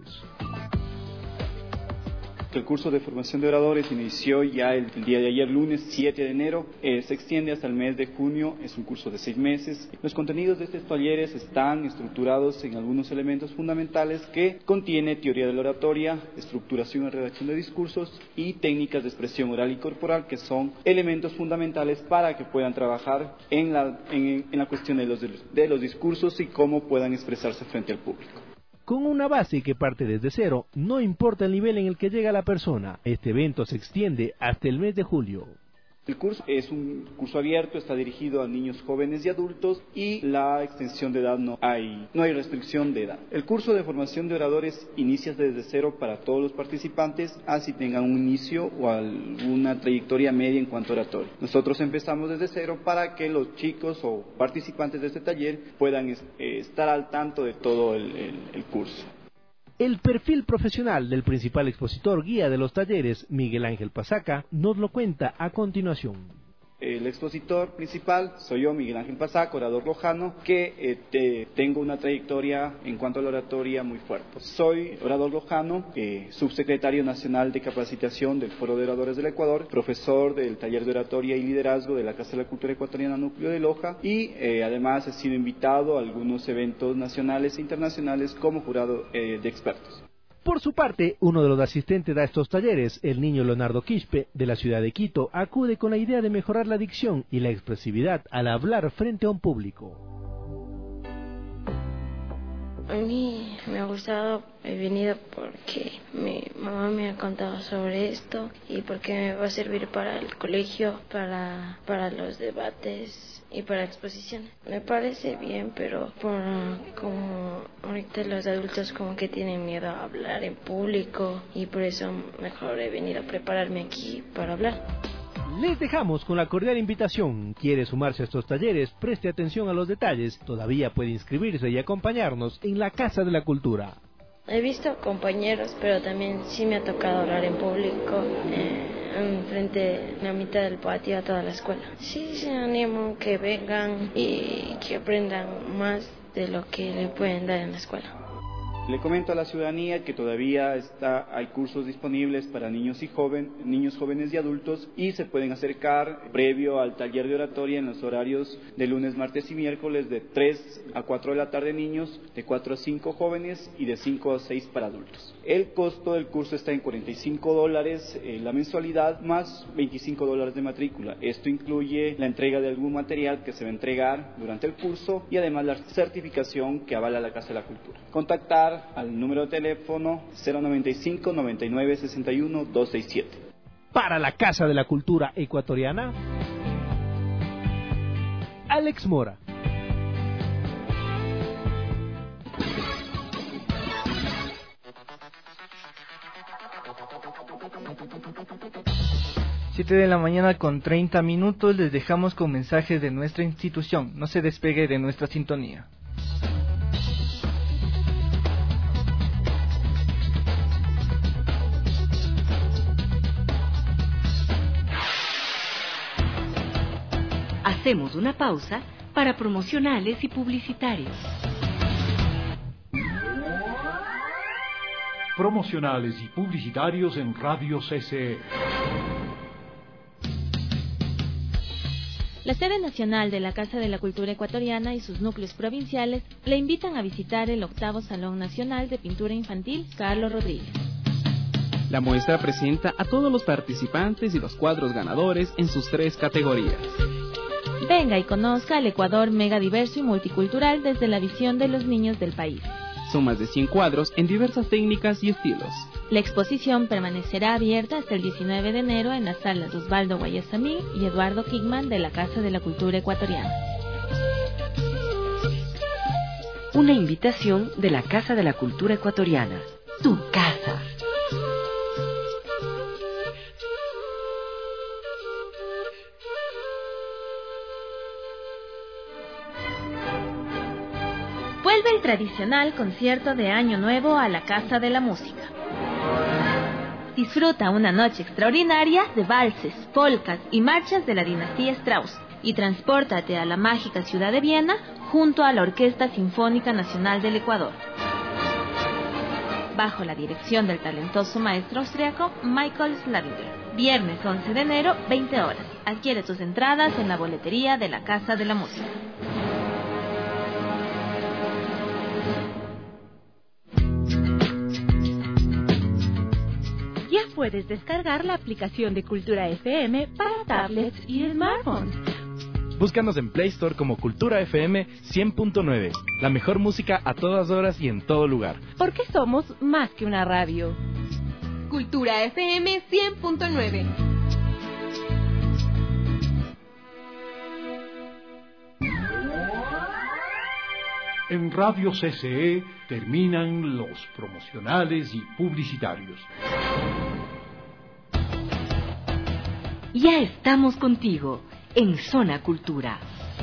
El curso de formación de oradores inició ya el, el día de ayer, lunes siete de enero, eh, se extiende hasta el mes de junio, es un curso de seis meses. Los contenidos de estos talleres están estructurados en algunos elementos fundamentales que contiene teoría de la oratoria, estructuración y redacción de discursos y técnicas de expresión oral y corporal, que son elementos fundamentales para que puedan trabajar en la, en, en la cuestión de los, de los discursos y cómo puedan expresarse frente al público. Con una base que parte desde cero, no importa el nivel en el que llega la persona. Este evento se extiende hasta el mes de julio. El curso es un curso abierto, está dirigido a niños, jóvenes y adultos y la extensión de edad no hay, no hay restricción de edad. El curso de formación de oradores inicia desde cero para todos los participantes, así tengan un inicio o alguna trayectoria media en cuanto a oratoria. Nosotros empezamos desde cero para que los chicos o participantes de este taller puedan eh, estar al tanto de todo el, el, el curso. El perfil profesional del principal expositor guía de los talleres, Miguel Ángel Pasaca, nos lo cuenta a continuación. El expositor principal soy yo, Miguel Ángel Pasaca, orador lojano, que eh, te, tengo una trayectoria en cuanto a la oratoria muy fuerte. Soy orador lojano, eh, subsecretario nacional de capacitación del Foro de Oradores del Ecuador, profesor del taller de oratoria y liderazgo de la Casa de la Cultura Ecuatoriana Núcleo de Loja y eh, además he sido invitado a algunos eventos nacionales e internacionales como jurado eh, de expertos. Por su parte, uno de los asistentes a estos talleres, el niño Leonardo Quispe, de la ciudad de Quito, acude con la idea de mejorar la dicción y la expresividad al hablar frente a un público. A mí me ha gustado, he venido porque mi mamá me ha contado sobre esto y porque me va a servir para el colegio, para, para los debates y para exposiciones. Me parece bien, pero por como ahorita los adultos como que tienen miedo a hablar en público y por eso mejor he venido a prepararme aquí para hablar. Les dejamos con la cordial invitación. ¿Quiere sumarse a estos talleres? Preste atención a los detalles. Todavía puede inscribirse y acompañarnos en la Casa de la Cultura. He visto compañeros, pero también sí me ha tocado hablar en público, eh, en frente de la mitad del patio a toda la escuela. Sí, se animo que vengan y que aprendan más de lo que le pueden dar en la escuela. Le comento a la ciudadanía que todavía está, hay cursos disponibles para niños y joven, niños, jóvenes y adultos, y se pueden acercar previo al taller de oratoria en los horarios de lunes, martes y miércoles de tres a cuatro de la tarde niños, de cuatro a cinco jóvenes y de cinco a seis para adultos. El costo del curso está en cuarenta y cinco dólares eh, la mensualidad más veinticinco dólares de matrícula. Esto incluye la entrega de algún material que se va a entregar durante el curso y además la certificación que avala la Casa de la Cultura. Contactar al número de teléfono cero noventa y cinco, noventa y nueve, sesenta y uno, doscientos sesenta y siete. Para la Casa de la Cultura Ecuatoriana, Alex Mora. Siete de la mañana con treinta minutos, les dejamos con mensajes de nuestra institución. No se despegue de nuestra sintonía. Hacemos una pausa para promocionales y publicitarios. Promocionales y publicitarios en Radio C C E. La sede nacional de la Casa de la Cultura Ecuatoriana y sus núcleos provinciales le invitan a visitar el octavo Salón Nacional de Pintura Infantil Carlos Rodríguez. La muestra presenta a todos los participantes y los cuadros ganadores en sus tres categorías. Venga y conozca el Ecuador mega diverso y multicultural desde la visión de los niños del país. Son más de cien cuadros en diversas técnicas y estilos. La exposición permanecerá abierta hasta el diecinueve de enero en las salas Osvaldo Guayasamín y Eduardo Kigman de la Casa de la Cultura Ecuatoriana. Una invitación de la Casa de la Cultura Ecuatoriana. Tu casa. Vuelve el tradicional concierto de Año Nuevo a la Casa de la Música. Disfruta una noche extraordinaria de valses, polcas y marchas de la dinastía Strauss y transpórtate a la mágica ciudad de Viena junto a la Orquesta Sinfónica Nacional del Ecuador. Bajo la dirección del talentoso maestro austriaco Michael Slavinger. Viernes once de enero, veinte horas. Adquiere tus entradas en la boletería de la Casa de la Música. Ya puedes descargar la aplicación de Cultura F M para tablets y smartphones. Búscanos en Play Store como Cultura F M cien punto nueve. La mejor música a todas horas y en todo lugar. Porque somos más que una radio. Cultura F M cien punto nueve. En Radio C C E terminan los promocionales y publicitarios. Ya estamos contigo en Zona Cultura.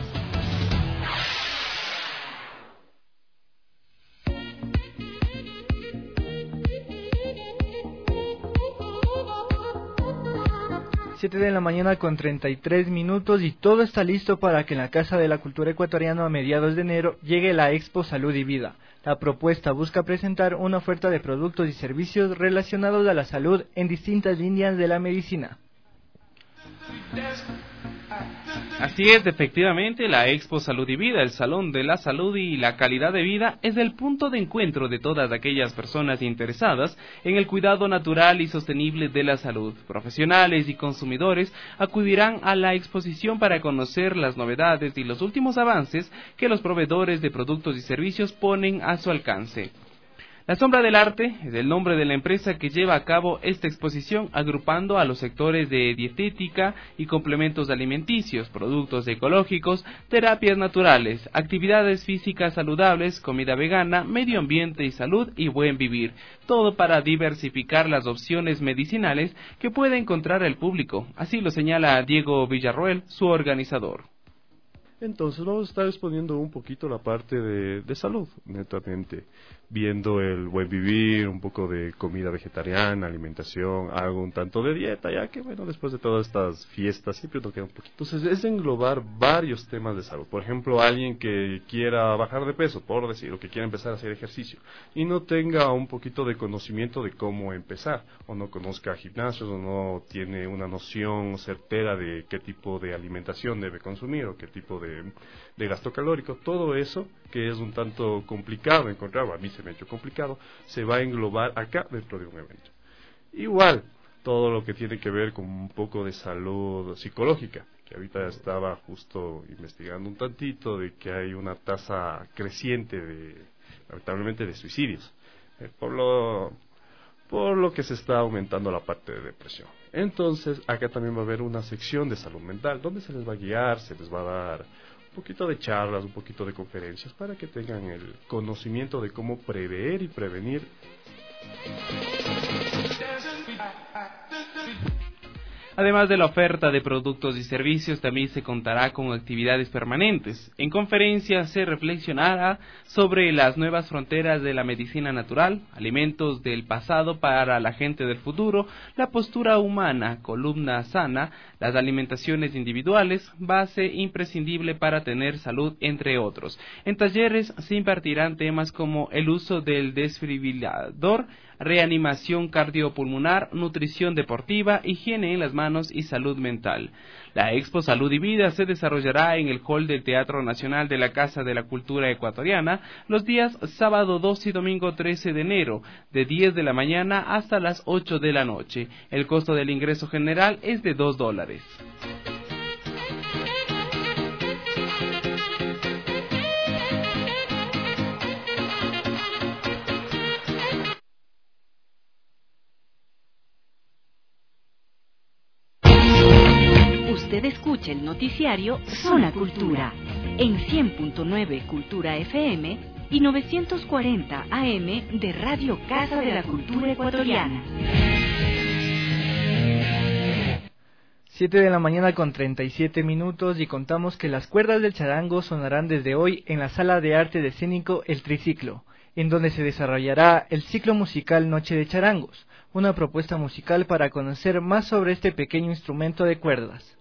Siete de la mañana con treinta y tres minutos y todo está listo para que en la Casa de la Cultura Ecuatoriana a mediados de enero llegue la Expo Salud y Vida. La propuesta busca presentar una oferta de productos y servicios relacionados a la salud en distintas líneas de la medicina. Así es, efectivamente, la Expo Salud y Vida, el Salón de la Salud y la Calidad de Vida, es el punto de encuentro de todas aquellas personas interesadas en el cuidado natural y sostenible de la salud. Profesionales y consumidores acudirán a la exposición para conocer las novedades y los últimos avances que los proveedores de productos y servicios ponen a su alcance. La Sombra del Arte es el nombre de la empresa que lleva a cabo esta exposición, agrupando a los sectores de dietética y complementos alimenticios, productos ecológicos, terapias naturales, actividades físicas saludables, comida vegana, medio ambiente y salud y buen vivir, todo para diversificar las opciones medicinales que puede encontrar el público. Así lo señala Diego Villarroel, su organizador. Entonces vamos a estar exponiendo un poquito la parte de, de salud, netamente, viendo el buen vivir, un poco de comida vegetariana, alimentación, algo un tanto de dieta, ya que bueno, después de todas estas fiestas siempre nos queda un poquito. Entonces es englobar varios temas de salud. Por ejemplo, alguien que quiera bajar de peso, por decir, o que quiera empezar a hacer ejercicio, y no tenga un poquito de conocimiento de cómo empezar, o no conozca gimnasios, o no tiene una noción certera de qué tipo de alimentación debe consumir, o qué tipo de de gasto calórico, todo eso que es un tanto complicado encontrar, o a mí se me ha hecho complicado, se va a englobar acá dentro de un evento. Igual, todo lo que tiene que ver con un poco de salud psicológica, que ahorita estaba justo investigando un tantito de que hay una tasa creciente de, lamentablemente, de suicidios, eh, por lo por lo que se está aumentando la parte de depresión. Entonces, acá también va a haber una sección de salud mental, donde se les va a guiar, se les va a dar un poquito de charlas, un poquito de conferencias, para que tengan el conocimiento de cómo prever y prevenir. Además de la oferta de productos y servicios, también se contará con actividades permanentes. En conferencias se reflexionará sobre las nuevas fronteras de la medicina natural, alimentos del pasado para la gente del futuro, la postura humana, columna sana, las alimentaciones individuales, base imprescindible para tener salud, entre otros. En talleres se impartirán temas como el uso del desfibrilador, reanimación cardiopulmonar, nutrición deportiva, higiene en las manos y salud mental. La Expo Salud y Vida se desarrollará en el hall del Teatro Nacional de la Casa de la Cultura Ecuatoriana los días sábado dos y domingo trece de enero, de diez de la mañana hasta las ocho de la noche. El costo del ingreso general es de dos dólares. Usted escucha el noticiario Zona Cultura en cien punto nueve Cultura F M y novecientos cuarenta A M de Radio Casa de la Cultura Ecuatoriana. siete de la mañana con treinta y siete minutos y contamos que las cuerdas del charango sonarán desde hoy en la Sala de Arte de Escénico El Triciclo, en donde se desarrollará el ciclo musical Noche de Charangos, una propuesta musical para conocer más sobre este pequeño instrumento de cuerdas.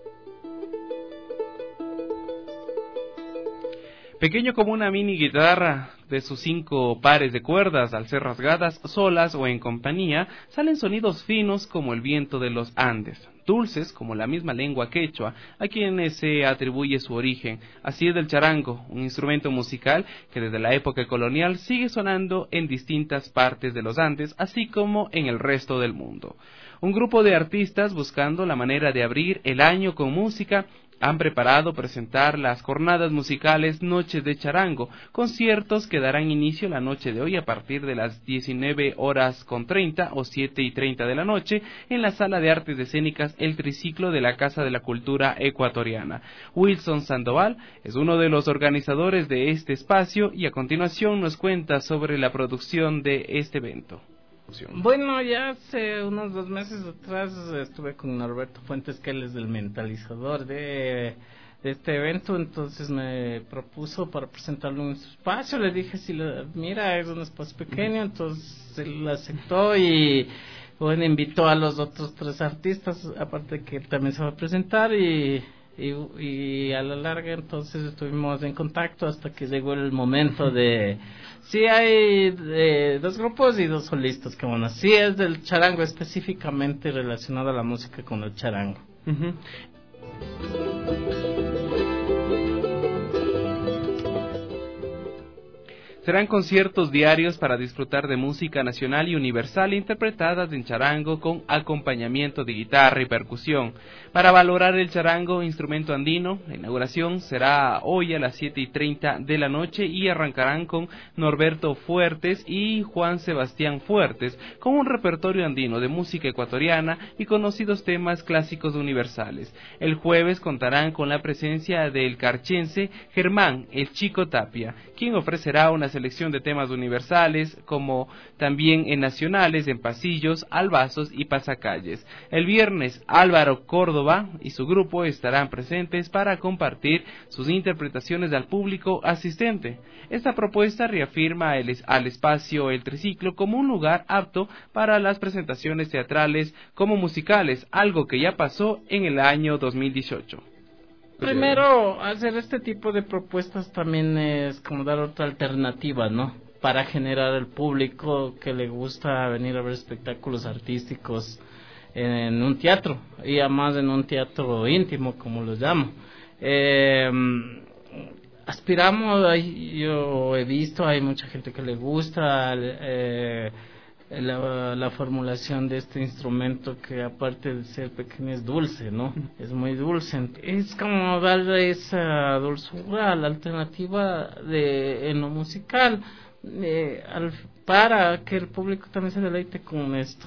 Pequeño como una mini guitarra, de sus cinco pares de cuerdas, al ser rasgadas solas o en compañía, salen sonidos finos como el viento de los Andes, dulces como la misma lengua quechua, a quienes se atribuye su origen. Así es del charango, un instrumento musical que desde la época colonial sigue sonando en distintas partes de los Andes, así como en el resto del mundo. Un grupo de artistas buscando la manera de abrir el año con música han preparado presentar las jornadas musicales Noches de Charango, conciertos que darán inicio la noche de hoy a partir de las diecinueve horas con treinta o siete y treinta de la noche en la Sala de Artes Escénicas El Triciclo de la Casa de la Cultura Ecuatoriana. Wilson Sandoval es uno de los organizadores de este espacio y a continuación nos cuenta sobre la producción de este evento. Bueno, ya hace unos dos meses atrás estuve con Norberto Fuentes, que él es el mentalizador de, de este evento, entonces me propuso para presentarle un espacio, le dije si lo, mira, es un espacio pequeño, entonces él aceptó y bueno, invitó a los otros tres artistas, aparte que él también se va a presentar y... Y, y a la larga entonces estuvimos en contacto hasta que llegó el momento de... Sí hay eh, dos grupos y dos solistas que bueno, sí es del charango específicamente relacionado a la música con el charango. Uh-huh. Serán conciertos diarios para disfrutar de música nacional y universal interpretadas en charango con acompañamiento de guitarra y percusión. Para valorar el charango, instrumento andino, la inauguración será hoy a las siete y treinta de la noche y arrancarán con Norberto Fuertes y Juan Sebastián Fuertes, con un repertorio andino de música ecuatoriana y conocidos temas clásicos universales. El jueves contarán con la presencia del carchense Germán El Chico Tapia, quien ofrecerá una selección de temas universales, como también en nacionales, en pasillos, albazos y pasacalles. El viernes, Álvaro Córdoba y su grupo estarán presentes para compartir sus interpretaciones al público asistente. Esta propuesta reafirma el, al espacio El Triciclo como un lugar apto para las presentaciones teatrales como musicales, algo que ya pasó en el año dos mil dieciocho. Primero, hacer este tipo de propuestas también es como dar otra alternativa, ¿no? Para generar el público que le gusta venir a ver espectáculos artísticos en un teatro, y además en un teatro íntimo, como lo llamo. Eh, aspiramos, yo he visto, hay mucha gente que le gusta eh, La, la formulación de este instrumento, que aparte de ser pequeño es dulce, ¿no? Es muy dulce. Es como darle esa dulzura a la alternativa de en lo musical eh, al, para que el público también se deleite con esto.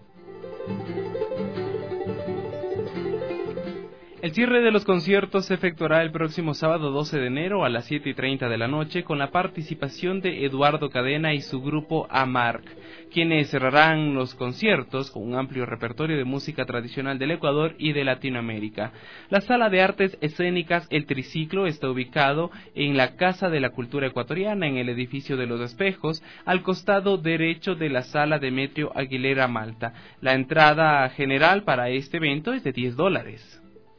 El cierre de los conciertos se efectuará el próximo sábado doce de enero a las siete y treinta de la noche con la participación de Eduardo Cadena y su grupo Amarc, quienes cerrarán los conciertos con un amplio repertorio de música tradicional del Ecuador y de Latinoamérica. La Sala de Artes Escénicas El Triciclo está ubicado en la Casa de la Cultura Ecuatoriana, en el edificio de Los Espejos, al costado derecho de la Sala Demetrio Aguilera Malta. La entrada general para este evento es de diez dólares.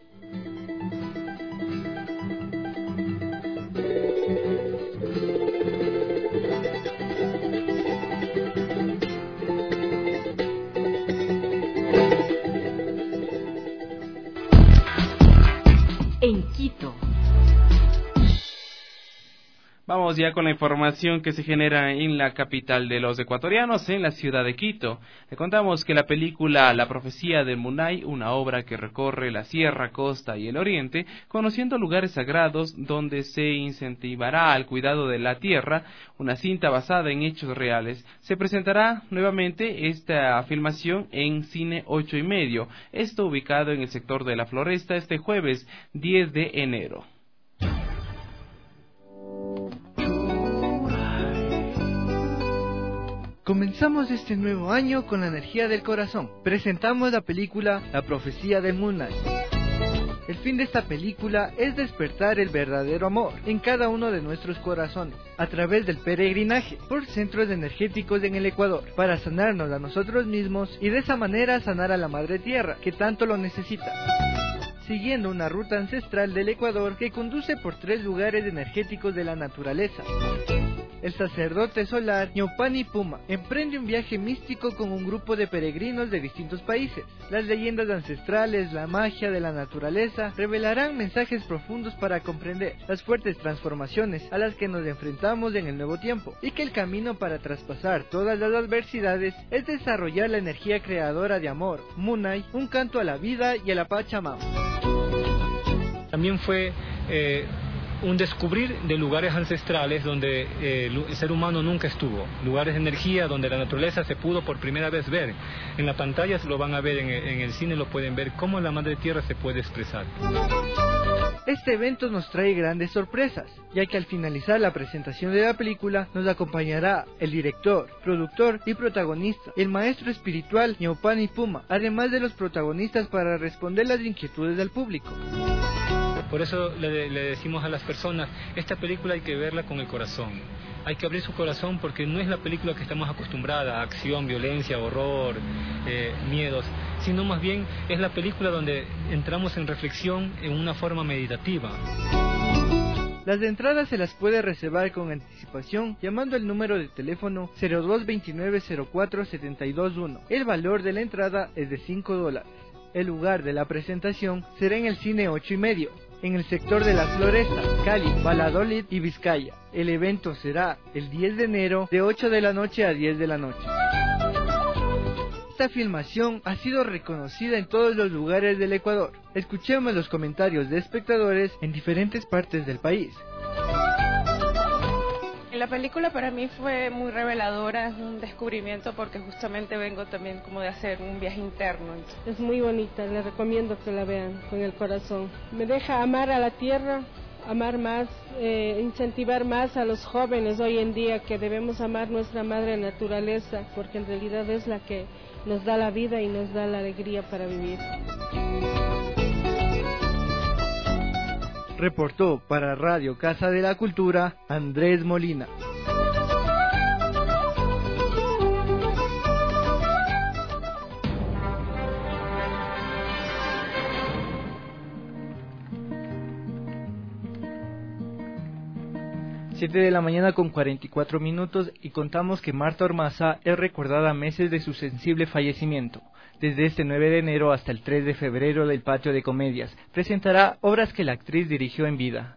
En Quito. Vamos ya con la información que se genera en la capital de los ecuatorianos, en la ciudad de Quito. Le contamos que la película La Profecía del Munay, una obra que recorre la sierra, costa y el oriente, conociendo lugares sagrados donde se incentivará al cuidado de la tierra, una cinta basada en hechos reales. Se presentará nuevamente esta filmación en Cine ocho y medio, esto ubicado en el sector de La Floresta, este jueves diez de enero. Comenzamos este nuevo año con la energía del corazón. Presentamos la película La Profecía del Munay. El fin de esta película es despertar el verdadero amor en cada uno de nuestros corazones a través del peregrinaje por centros energéticos en el Ecuador para sanarnos a nosotros mismos y de esa manera sanar a la Madre Tierra que tanto lo necesita. Siguiendo una ruta ancestral del Ecuador que conduce por tres lugares energéticos de la naturaleza. El sacerdote solar Ñaupani Puma emprende un viaje místico con un grupo de peregrinos de distintos países. Las leyendas ancestrales, la magia de la naturaleza revelarán mensajes profundos para comprender las fuertes transformaciones a las que nos enfrentamos en el nuevo tiempo, y que el camino para traspasar todas las adversidades es desarrollar la energía creadora de amor, Munay, un canto a la vida y a la Pachamama. También fue eh, un descubrir de lugares ancestrales donde eh, el ser humano nunca estuvo, lugares de energía donde la naturaleza se pudo por primera vez ver. En la pantalla lo van a ver, en, en el cine lo pueden ver, cómo la Madre Tierra se puede expresar. Este evento nos trae grandes sorpresas, ya que al finalizar la presentación de la película nos acompañará el director, productor y protagonista, el maestro espiritual Ñaupani Puma, además de los protagonistas para responder las inquietudes del público. Por eso le, le decimos a las personas, esta película hay que verla con el corazón. Hay que abrir su corazón porque no es la película que estamos acostumbrados, acción, violencia, horror, eh, miedos, sino más bien es la película donde entramos en reflexión en una forma meditativa. Las entradas se las puede reservar con anticipación llamando al número de teléfono cero dos veintinueve cero cuatro setenta y dos uno. El valor de la entrada es de cinco dólares. El lugar de la presentación será en el Cine ocho y medio, en el sector de La Floresta, Cali, Valladolid y Vizcaya. El evento será el diez de enero de ocho de la noche a diez de la noche. Esta filmación ha sido reconocida en todos los lugares del Ecuador. Escuchemos los comentarios de espectadores en diferentes partes del país. La película para mí fue muy reveladora, es un descubrimiento porque justamente vengo también como de hacer un viaje interno. Es muy bonita, les recomiendo que la vean con el corazón. Me deja amar a la tierra, amar más, eh, incentivar más a los jóvenes hoy en día que debemos amar nuestra madre naturaleza, porque en realidad es la que nos da la vida y nos da la alegría para vivir. Reportó para Radio Casa de la Cultura Andrés Molina. siete de la mañana con cuarenta y cuatro minutos y contamos que Marta Ormaza es recordada meses de su sensible fallecimiento. Desde este nueve de enero hasta el tres de febrero del Patio de Comedias presentará obras que la actriz dirigió en vida.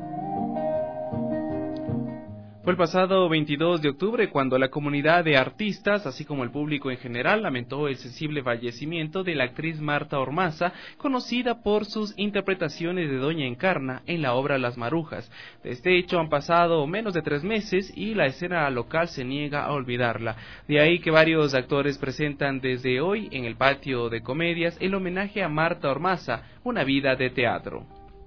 Fue el pasado veintidós de octubre cuando la comunidad de artistas, así como el público en general, lamentó el sensible fallecimiento de la actriz Marta Ormaza, conocida por sus interpretaciones de Doña Encarna en la obra Las Marujas. De este hecho han pasado menos de tres meses y la escena local se niega a olvidarla. De ahí que varios actores presentan desde hoy en el Patio de Comedias el homenaje a Marta Ormaza, una vida de teatro.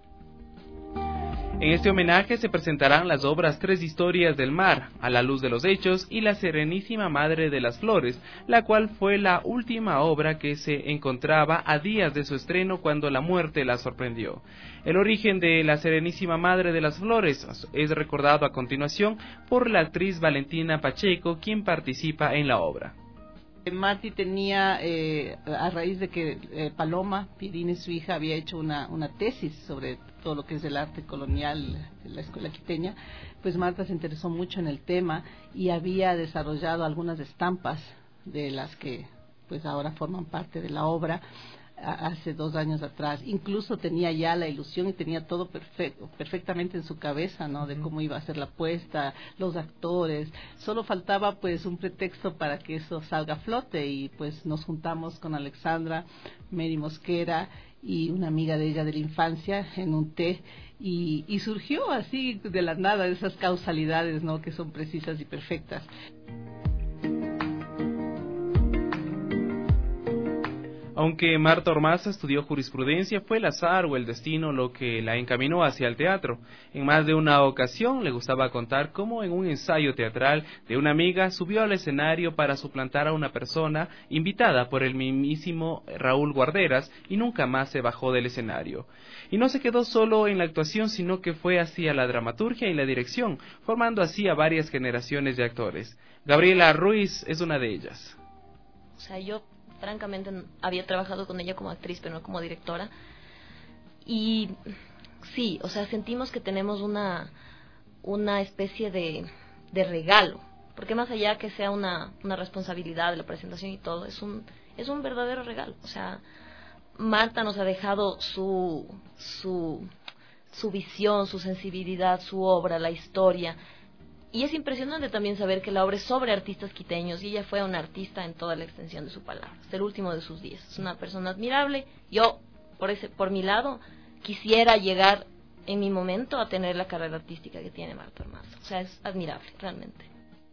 En este homenaje se presentarán las obras Tres historias del mar, A la luz de los hechos y La Serenísima Madre de las Flores, la cual fue la última obra que se encontraba a días de su estreno cuando la muerte la sorprendió. El origen de La Serenísima Madre de las Flores es recordado a continuación por la actriz Valentina Pacheco, quien participa en la obra. Marti tenía, eh, a raíz de que eh, Paloma Pirini, su hija, había hecho una, una tesis sobre todo lo que es el arte colonial de la escuela quiteña, pues Marta se interesó mucho en el tema y había desarrollado algunas estampas de las que pues ahora forman parte de la obra hace dos años atrás. Incluso tenía ya la ilusión y tenía todo perfecto, perfectamente en su cabeza, ¿no? De cómo iba a ser la puesta, los actores. Solo faltaba pues un pretexto para que eso salga a flote y pues nos juntamos con Alexandra Mary Mosquera y una amiga de ella de la infancia en un té y, y surgió así de la nada esas causalidades, ¿no? Que son precisas y perfectas. Aunque Marta Ormaza estudió jurisprudencia, fue el azar o el destino lo que la encaminó hacia el teatro. En más de una ocasión le gustaba contar cómo en un ensayo teatral de una amiga subió al escenario para suplantar a una persona invitada por el mismísimo Raúl Guarderas y nunca más se bajó del escenario. Y no se quedó solo en la actuación, sino que fue hacia la dramaturgia y la dirección, formando así a varias generaciones de actores. Gabriela Ruiz es una de ellas. O sea, yo francamente había trabajado con ella como actriz, pero no como directora. Y sí, o sea, sentimos que tenemos una una especie de, de regalo, porque más allá que sea una, una responsabilidad de la presentación y todo, es un es un verdadero regalo. O sea, Marta nos ha dejado su su su visión, su sensibilidad, su obra, la historia. Y es impresionante también saber que la obra es sobre artistas quiteños y ella fue una artista en toda la extensión de su palabra, hasta el último de sus días. Es una persona admirable. Yo, por ese, por mi lado, quisiera llegar en mi momento a tener la carrera artística que tiene Marta Ormaza. O sea, es admirable, realmente.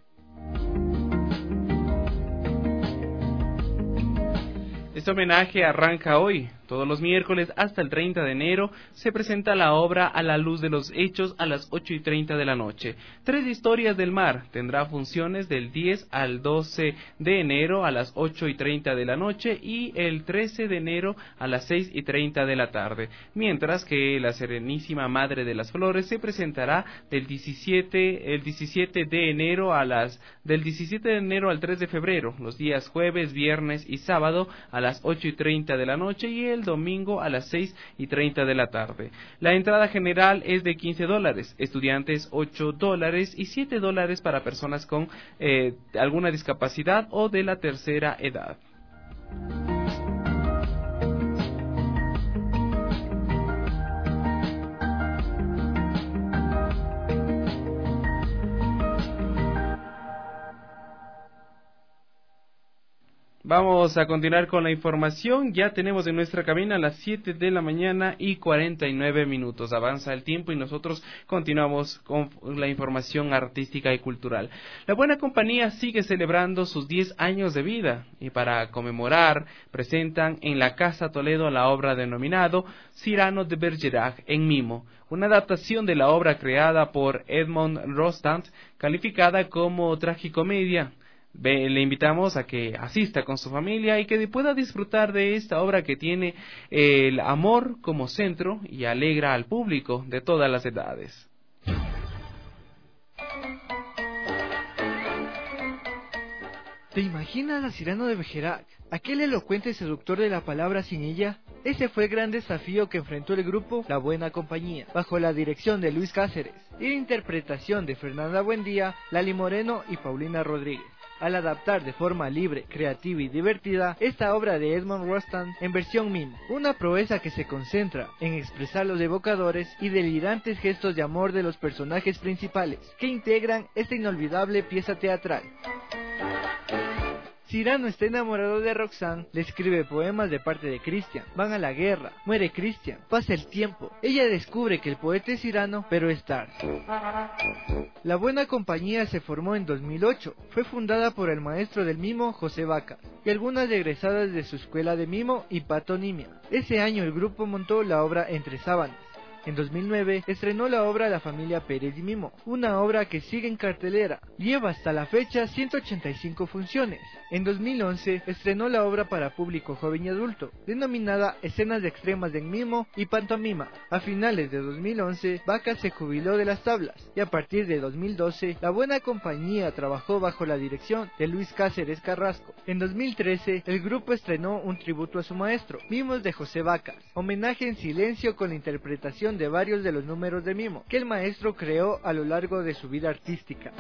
Este homenaje arranca hoy. Todos los miércoles hasta el treinta de enero se presenta la obra A la luz de los hechos a las ocho y treinta de la noche. Tres historias del mar tendrá funciones del diez al doce de enero a las ocho y treinta de la noche y el trece de enero a las seis y treinta de la tarde. Mientras que La Serenísima Madre de las Flores se presentará del diecisiete, el diecisiete de enero a las, del diecisiete de enero al tres de febrero, los días jueves, viernes y sábado a las ocho y treinta de la noche y el domingo a las seis y treinta de la tarde. La entrada general es de quince dólares, estudiantes ocho dólares y siete dólares para personas con eh, alguna discapacidad o de la tercera edad. Vamos a continuar con la información. Ya tenemos en nuestra cabina las siete de la mañana y cuarenta y nueve minutos. Avanza el tiempo y nosotros continuamos con la información artística y cultural. La Buena Compañía sigue celebrando sus diez años de vida y para conmemorar presentan en la Casa Toledo la obra denominado Cyrano de Bergerac en mimo, una adaptación de la obra creada por Edmond Rostand, calificada como tragicomedia. Le invitamos a que asista con su familia y que pueda disfrutar de esta obra que tiene el amor como centro y alegra al público de todas las edades. ¿Te imaginas a Cyrano de Bergerac, aquel elocuente seductor de la palabra sin ella? Ese fue el gran desafío que enfrentó el grupo La Buena Compañía, bajo la dirección de Luis Cáceres y la interpretación de Fernanda Buendía, Lali Moreno y Paulina Rodríguez, al adaptar de forma libre, creativa y divertida esta obra de Edmond Rostand en versión mimo, una proeza que se concentra en expresar los evocadores y delirantes gestos de amor de los personajes principales que integran esta inolvidable pieza teatral. Cyrano está enamorado de Roxanne, le escribe poemas de parte de Christian, van a la guerra, muere Christian, pasa el tiempo, ella descubre que el poeta es Cyrano, pero es tarde. La Buena Compañía se formó en dos mil ocho, fue fundada por el maestro del mimo José Vaca y algunas egresadas de su escuela de mimo y patonimia. Ese año el grupo montó la obra Entre Sábanas. En dos mil nueve estrenó la obra La Familia Pérez y Mimo, una obra que sigue en cartelera, lleva hasta la fecha ciento ochenta y cinco funciones. En dos mil once estrenó la obra para público joven y adulto, denominada Escenas Extremas en Mimo y Pantomima. A finales de dos mil once, Vaca se jubiló de las tablas, y a partir de dos mil doce, La Buena Compañía trabajó bajo la dirección de Luis Cáceres Carrasco. En dos mil trece, el grupo estrenó un tributo a su maestro, Mimos de José Vaca, homenaje en silencio con la interpretación de varios de los números de mimo que el maestro creó a lo largo de su vida artística.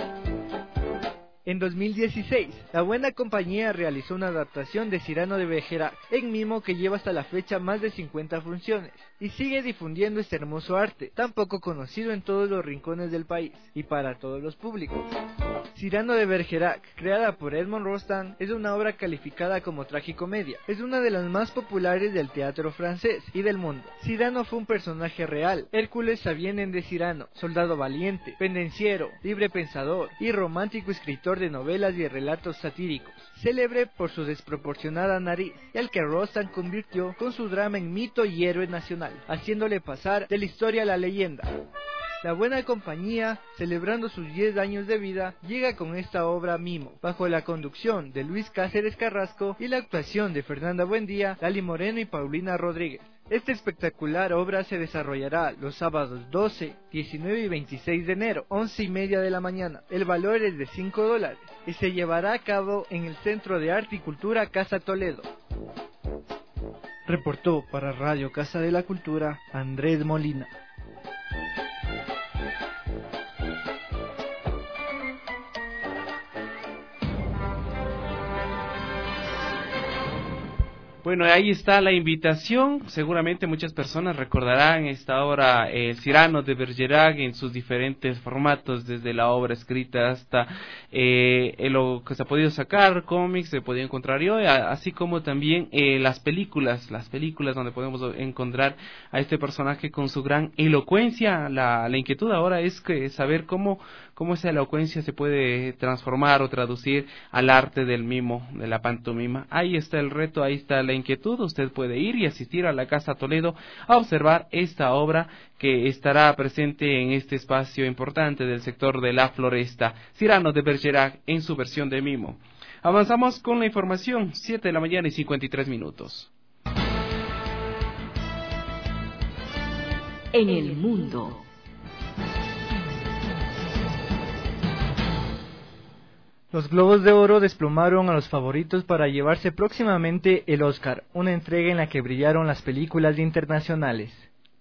En dos mil dieciséis, La Buena Compañía realizó una adaptación de Cyrano de Bergerac en mimo que lleva hasta la fecha más de cincuenta funciones y sigue difundiendo este hermoso arte, tan poco conocido en todos los rincones del país y para todos los públicos. Cyrano de Bergerac, creada por Edmond Rostand, es una obra calificada como tragicomedia. Es una de las más populares del teatro francés y del mundo. Cyrano fue un personaje real. Hércules Sabienen de Cyrano, soldado valiente, pendenciero, libre pensador y romántico escritor de novelas y relatos satíricos, célebre por su desproporcionada nariz, y al que Rostand convirtió con su drama en mito y héroe nacional, haciéndole pasar de la historia a la leyenda. La Buena Compañía, celebrando sus diez años de vida, llega con esta obra mimo, bajo la conducción de Luis Cáceres Carrasco y la actuación de Fernanda Buendía, Lali Moreno y Paulina Rodríguez. Esta espectacular obra se desarrollará los sábados doce, diecinueve y veintiséis de enero, once y media de la mañana. El valor es de cinco dólares y se llevará a cabo en el Centro de Arte y Cultura Casa Toledo. Reportó para Radio Casa de la Cultura Andrés Molina. Bueno, ahí está la invitación. Seguramente muchas personas recordarán esta obra, el eh, Cyrano de Bergerac, en sus diferentes formatos, desde la obra escrita hasta eh, lo que se ha podido sacar, cómics, se podía encontrar hoy, así como también eh, las películas, las películas donde podemos encontrar a este personaje con su gran elocuencia. La, la inquietud ahora es que saber cómo, cómo esa elocuencia se puede transformar o traducir al arte del mimo, de la pantomima. Ahí está el reto, ahí está la inquietud. Usted puede ir y asistir a la Casa Toledo a observar esta obra que estará presente en este espacio importante del sector de la Floresta, Cyrano de Bergerac en su versión de mimo. Avanzamos con la información, siete de la mañana y cincuenta y tres minutos. En el mundo. Los Globos de Oro desplomaron a los favoritos para llevarse próximamente el Oscar, una entrega en la que brillaron las películas internacionales.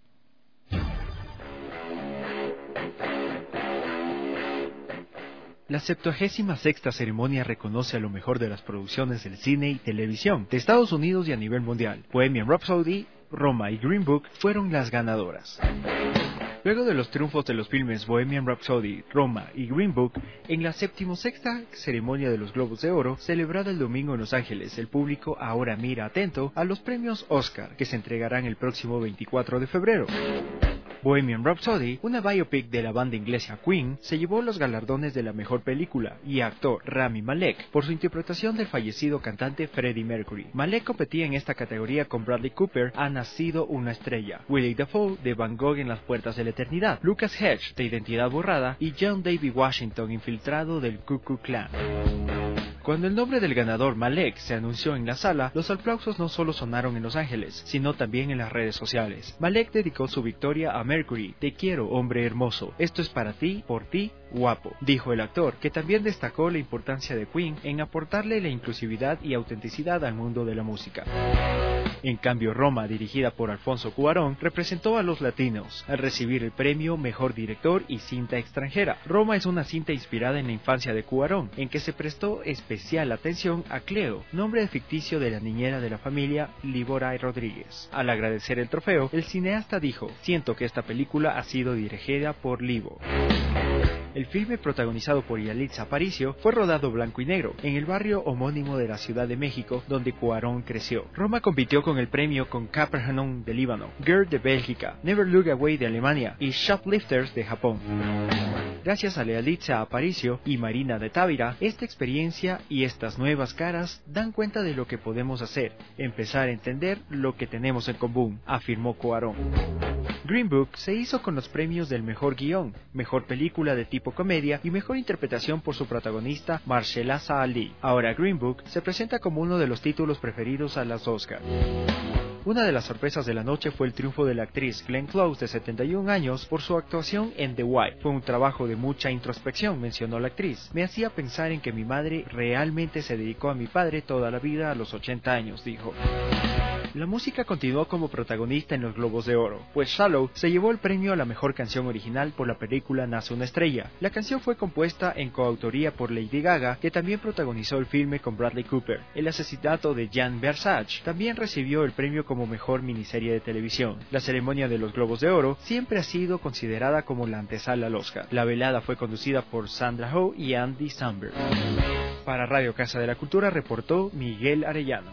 La septuagésima sexta ceremonia reconoce a lo mejor de las producciones del cine y televisión de Estados Unidos y a nivel mundial. Bohemian Rhapsody, Roma y Green Book fueron las ganadoras. Luego de los triunfos de los filmes Bohemian Rhapsody, Roma y Green Book, en la septimosexta ceremonia de los Globos de Oro, celebrada el domingo en Los Ángeles, el público ahora mira atento a los premios Oscar, que se entregarán el próximo veinticuatro de febrero. Bohemian Rhapsody, una biopic de la banda inglesa Queen, se llevó los galardones de la mejor película y actor Rami Malek por su interpretación del fallecido cantante Freddie Mercury. Malek competía en esta categoría con Bradley Cooper, Ha nacido una estrella, Willie Dafoe de Van Gogh en las puertas de la eternidad, Lucas Hedges de Identidad borrada y John David Washington infiltrado del Ku Klux Klan. Cuando el nombre del ganador Malek se anunció en la sala, los aplausos no solo sonaron en Los Ángeles, sino también en las redes sociales. Malek dedicó su victoria a Mercury: "Te quiero, hombre hermoso. Esto es para ti, por ti, guapo", dijo el actor, que también destacó la importancia de Queen en aportarle la inclusividad y autenticidad al mundo de la música. En cambio, Roma, dirigida por Alfonso Cuarón, representó a los latinos al recibir el premio Mejor Director y Cinta Extranjera. Roma es una cinta inspirada en la infancia de Cuarón, en que se prestó especial atención a Cleo, nombre ficticio de la niñera de la familia Liboray Rodríguez. Al agradecer el trofeo, el cineasta dijo: "Siento que esta película ha sido dirigida por Libo". El filme, protagonizado por Yalitza Aparicio, fue rodado blanco y negro, en el barrio homónimo de la Ciudad de México, donde Cuarón creció. Roma compitió con el premio con Capernaum de Líbano, Girl de Bélgica, Never Look Away de Alemania y Shoplifters de Japón. Gracias a Yalitza Aparicio y Marina de Távira, esta experiencia y estas nuevas caras dan cuenta de lo que podemos hacer, empezar a entender lo que tenemos en común, afirmó Cuarón. Green Book se hizo con los premios del mejor guión, mejor película de tipo comedia y mejor interpretación por su protagonista Marshalasa Ali. Ahora Green Book se presenta como uno de los títulos preferidos a las Oscar. Una de las sorpresas de la noche fue el triunfo de la actriz Glenn Close, de setenta y un años, por su actuación en The Wife. Fue un trabajo de mucha introspección, mencionó la actriz. Me hacía pensar en que mi madre realmente se dedicó a mi padre toda la vida a los ochenta años, dijo. La música continuó como protagonista en los Globos de Oro, pues Shallow se llevó el premio a la mejor canción original por la película Nace una estrella. La canción fue compuesta en coautoría por Lady Gaga, que también protagonizó el filme con Bradley Cooper. El asesinato de Jean Versace también recibió el premio como mejor miniserie de televisión. La ceremonia de los Globos de Oro siempre ha sido considerada como la antesala al Oscar. La velada fue conducida por Sandra Oh y Andy Samberg. Para Radio Casa de la Cultura reportó Miguel Arellano.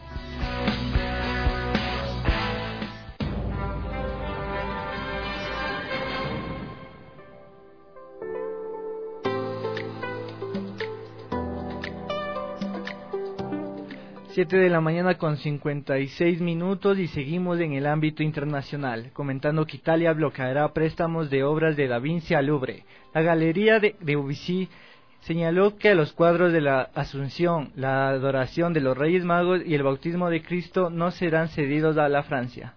siete de la mañana con cincuenta y seis minutos y seguimos en el ámbito internacional, comentando que Italia bloqueará préstamos de obras de Da Vinci al Louvre. La galería de, de Uffizi señaló que los cuadros de la Asunción, la adoración de los Reyes Magos y el bautismo de Cristo no serán cedidos a la Francia.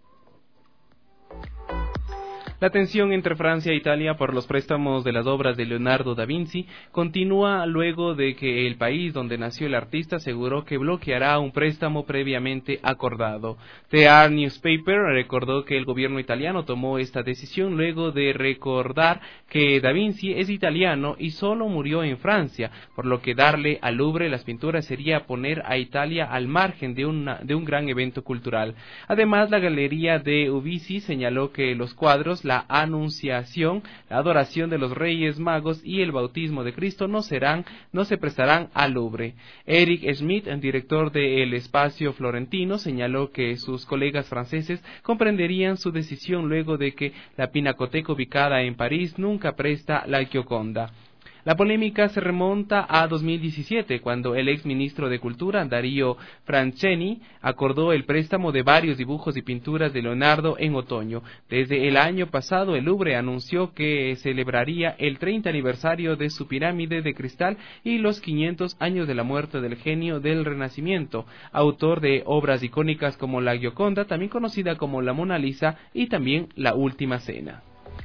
La tensión entre Francia e Italia por los préstamos de las obras de Leonardo da Vinci continúa luego de que el país donde nació el artista aseguró que bloqueará un préstamo previamente acordado. The Art Newspaper recordó que el gobierno italiano tomó esta decisión luego de recordar que da Vinci es italiano y solo murió en Francia, por lo que darle al Louvre las pinturas sería poner a Italia al margen de, una, de un gran evento cultural. Además, la galería de Uffizi señaló que los cuadros, la Anunciación, la adoración de los Reyes Magos y el bautismo de Cristo no serán, no se prestarán al Louvre. Eric Schmidt, el director de El Espacio Florentino, señaló que sus colegas franceses comprenderían su decisión luego de que la Pinacoteca ubicada en París nunca presta la Gioconda. La polémica se remonta a dos mil diecisiete, cuando el ex ministro de Cultura, Dario Franchini, acordó el préstamo de varios dibujos y pinturas de Leonardo en otoño. Desde el año pasado, el Louvre anunció que celebraría el treinta aniversario de su pirámide de cristal y los quinientos años de la muerte del genio del Renacimiento, autor de obras icónicas como la Gioconda, también conocida como la Mona Lisa, y también la Última Cena.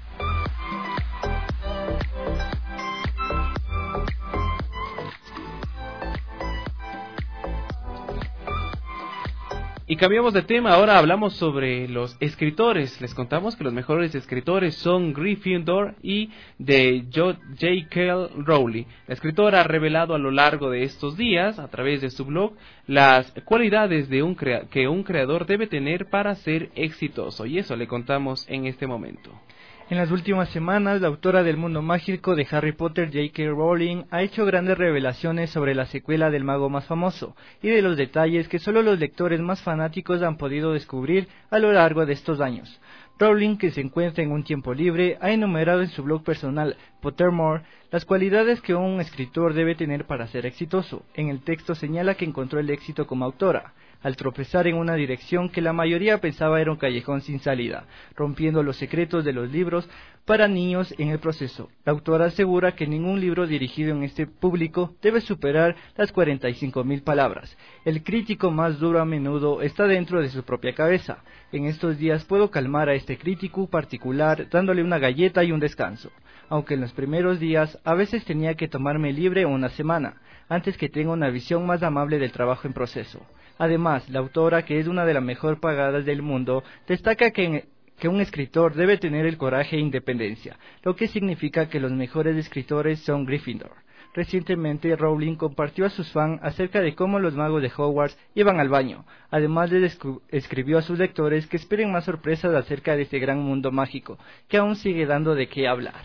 Y cambiamos de tema, ahora hablamos sobre los escritores. Les contamos que los mejores escritores son Gryffindor y de J K Rowling. La escritora ha revelado a lo largo de estos días, a través de su blog, las cualidades de un crea- que un creador debe tener para ser exitoso. Y eso le contamos en este momento. En las últimas semanas, la autora del mundo mágico de Harry Potter, J K Rowling, ha hecho grandes revelaciones sobre la secuela del mago más famoso y de los detalles que solo los lectores más fanáticos han podido descubrir a lo largo de estos años. Rowling, que se encuentra en un tiempo libre, ha enumerado en su blog personal, Pottermore, las cualidades que un escritor debe tener para ser exitoso. En el texto señala que encontró el éxito como autora, al tropezar en una dirección que la mayoría pensaba era un callejón sin salida, rompiendo los secretos de los libros para niños en el proceso. La autora asegura que ningún libro dirigido en este público debe superar las cuarenta y cinco mil palabras. El crítico más duro a menudo está dentro de su propia cabeza. En estos días puedo calmar a este crítico particular dándole una galleta y un descanso, aunque en los primeros días a veces tenía que tomarme libre una semana, antes que tenga una visión más amable del trabajo en proceso. Además, la autora, que es una de las mejor pagadas del mundo, destaca que, en, que un escritor debe tener el coraje e independencia, lo que significa que los mejores escritores son Gryffindor. Recientemente, Rowling compartió a sus fans acerca de cómo los magos de Hogwarts iban al baño. Además, les escribió a sus lectores que esperen más sorpresas acerca de este gran mundo mágico, que aún sigue dando de qué hablar.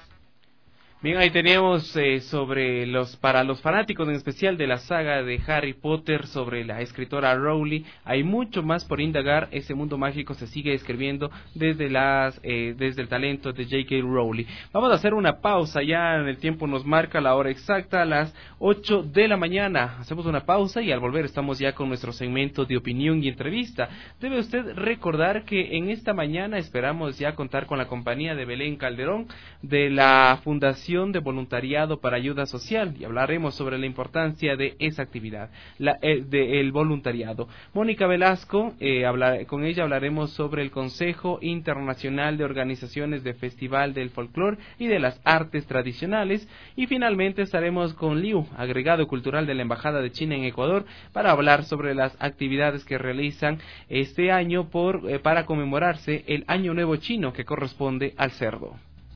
Bien, ahí teníamos eh, sobre los para los fanáticos en especial de la saga de Harry Potter, sobre la escritora Rowling. Hay mucho más por indagar. Ese mundo mágico se sigue escribiendo desde las eh, desde el talento de J K Rowling. Vamos a hacer una pausa, ya en el tiempo nos marca la hora exacta, a las ocho de la mañana. Hacemos una pausa y al volver estamos ya con nuestro segmento de opinión y entrevista. Debe usted recordar que en esta mañana esperamos ya contar con la compañía de Belén Calderón de la Fundación de Voluntariado para Ayuda Social, y hablaremos sobre la importancia de esa actividad, la, eh, de el voluntariado. Mónica Velasco, eh, hablar, con ella hablaremos sobre el Consejo Internacional de Organizaciones de Festival del Folclore y de las Artes Tradicionales, y finalmente estaremos con Liu, agregado cultural de la Embajada de China en Ecuador, para hablar sobre las actividades que realizan este año por, eh, para conmemorarse el Año Nuevo Chino que corresponde al cerdo.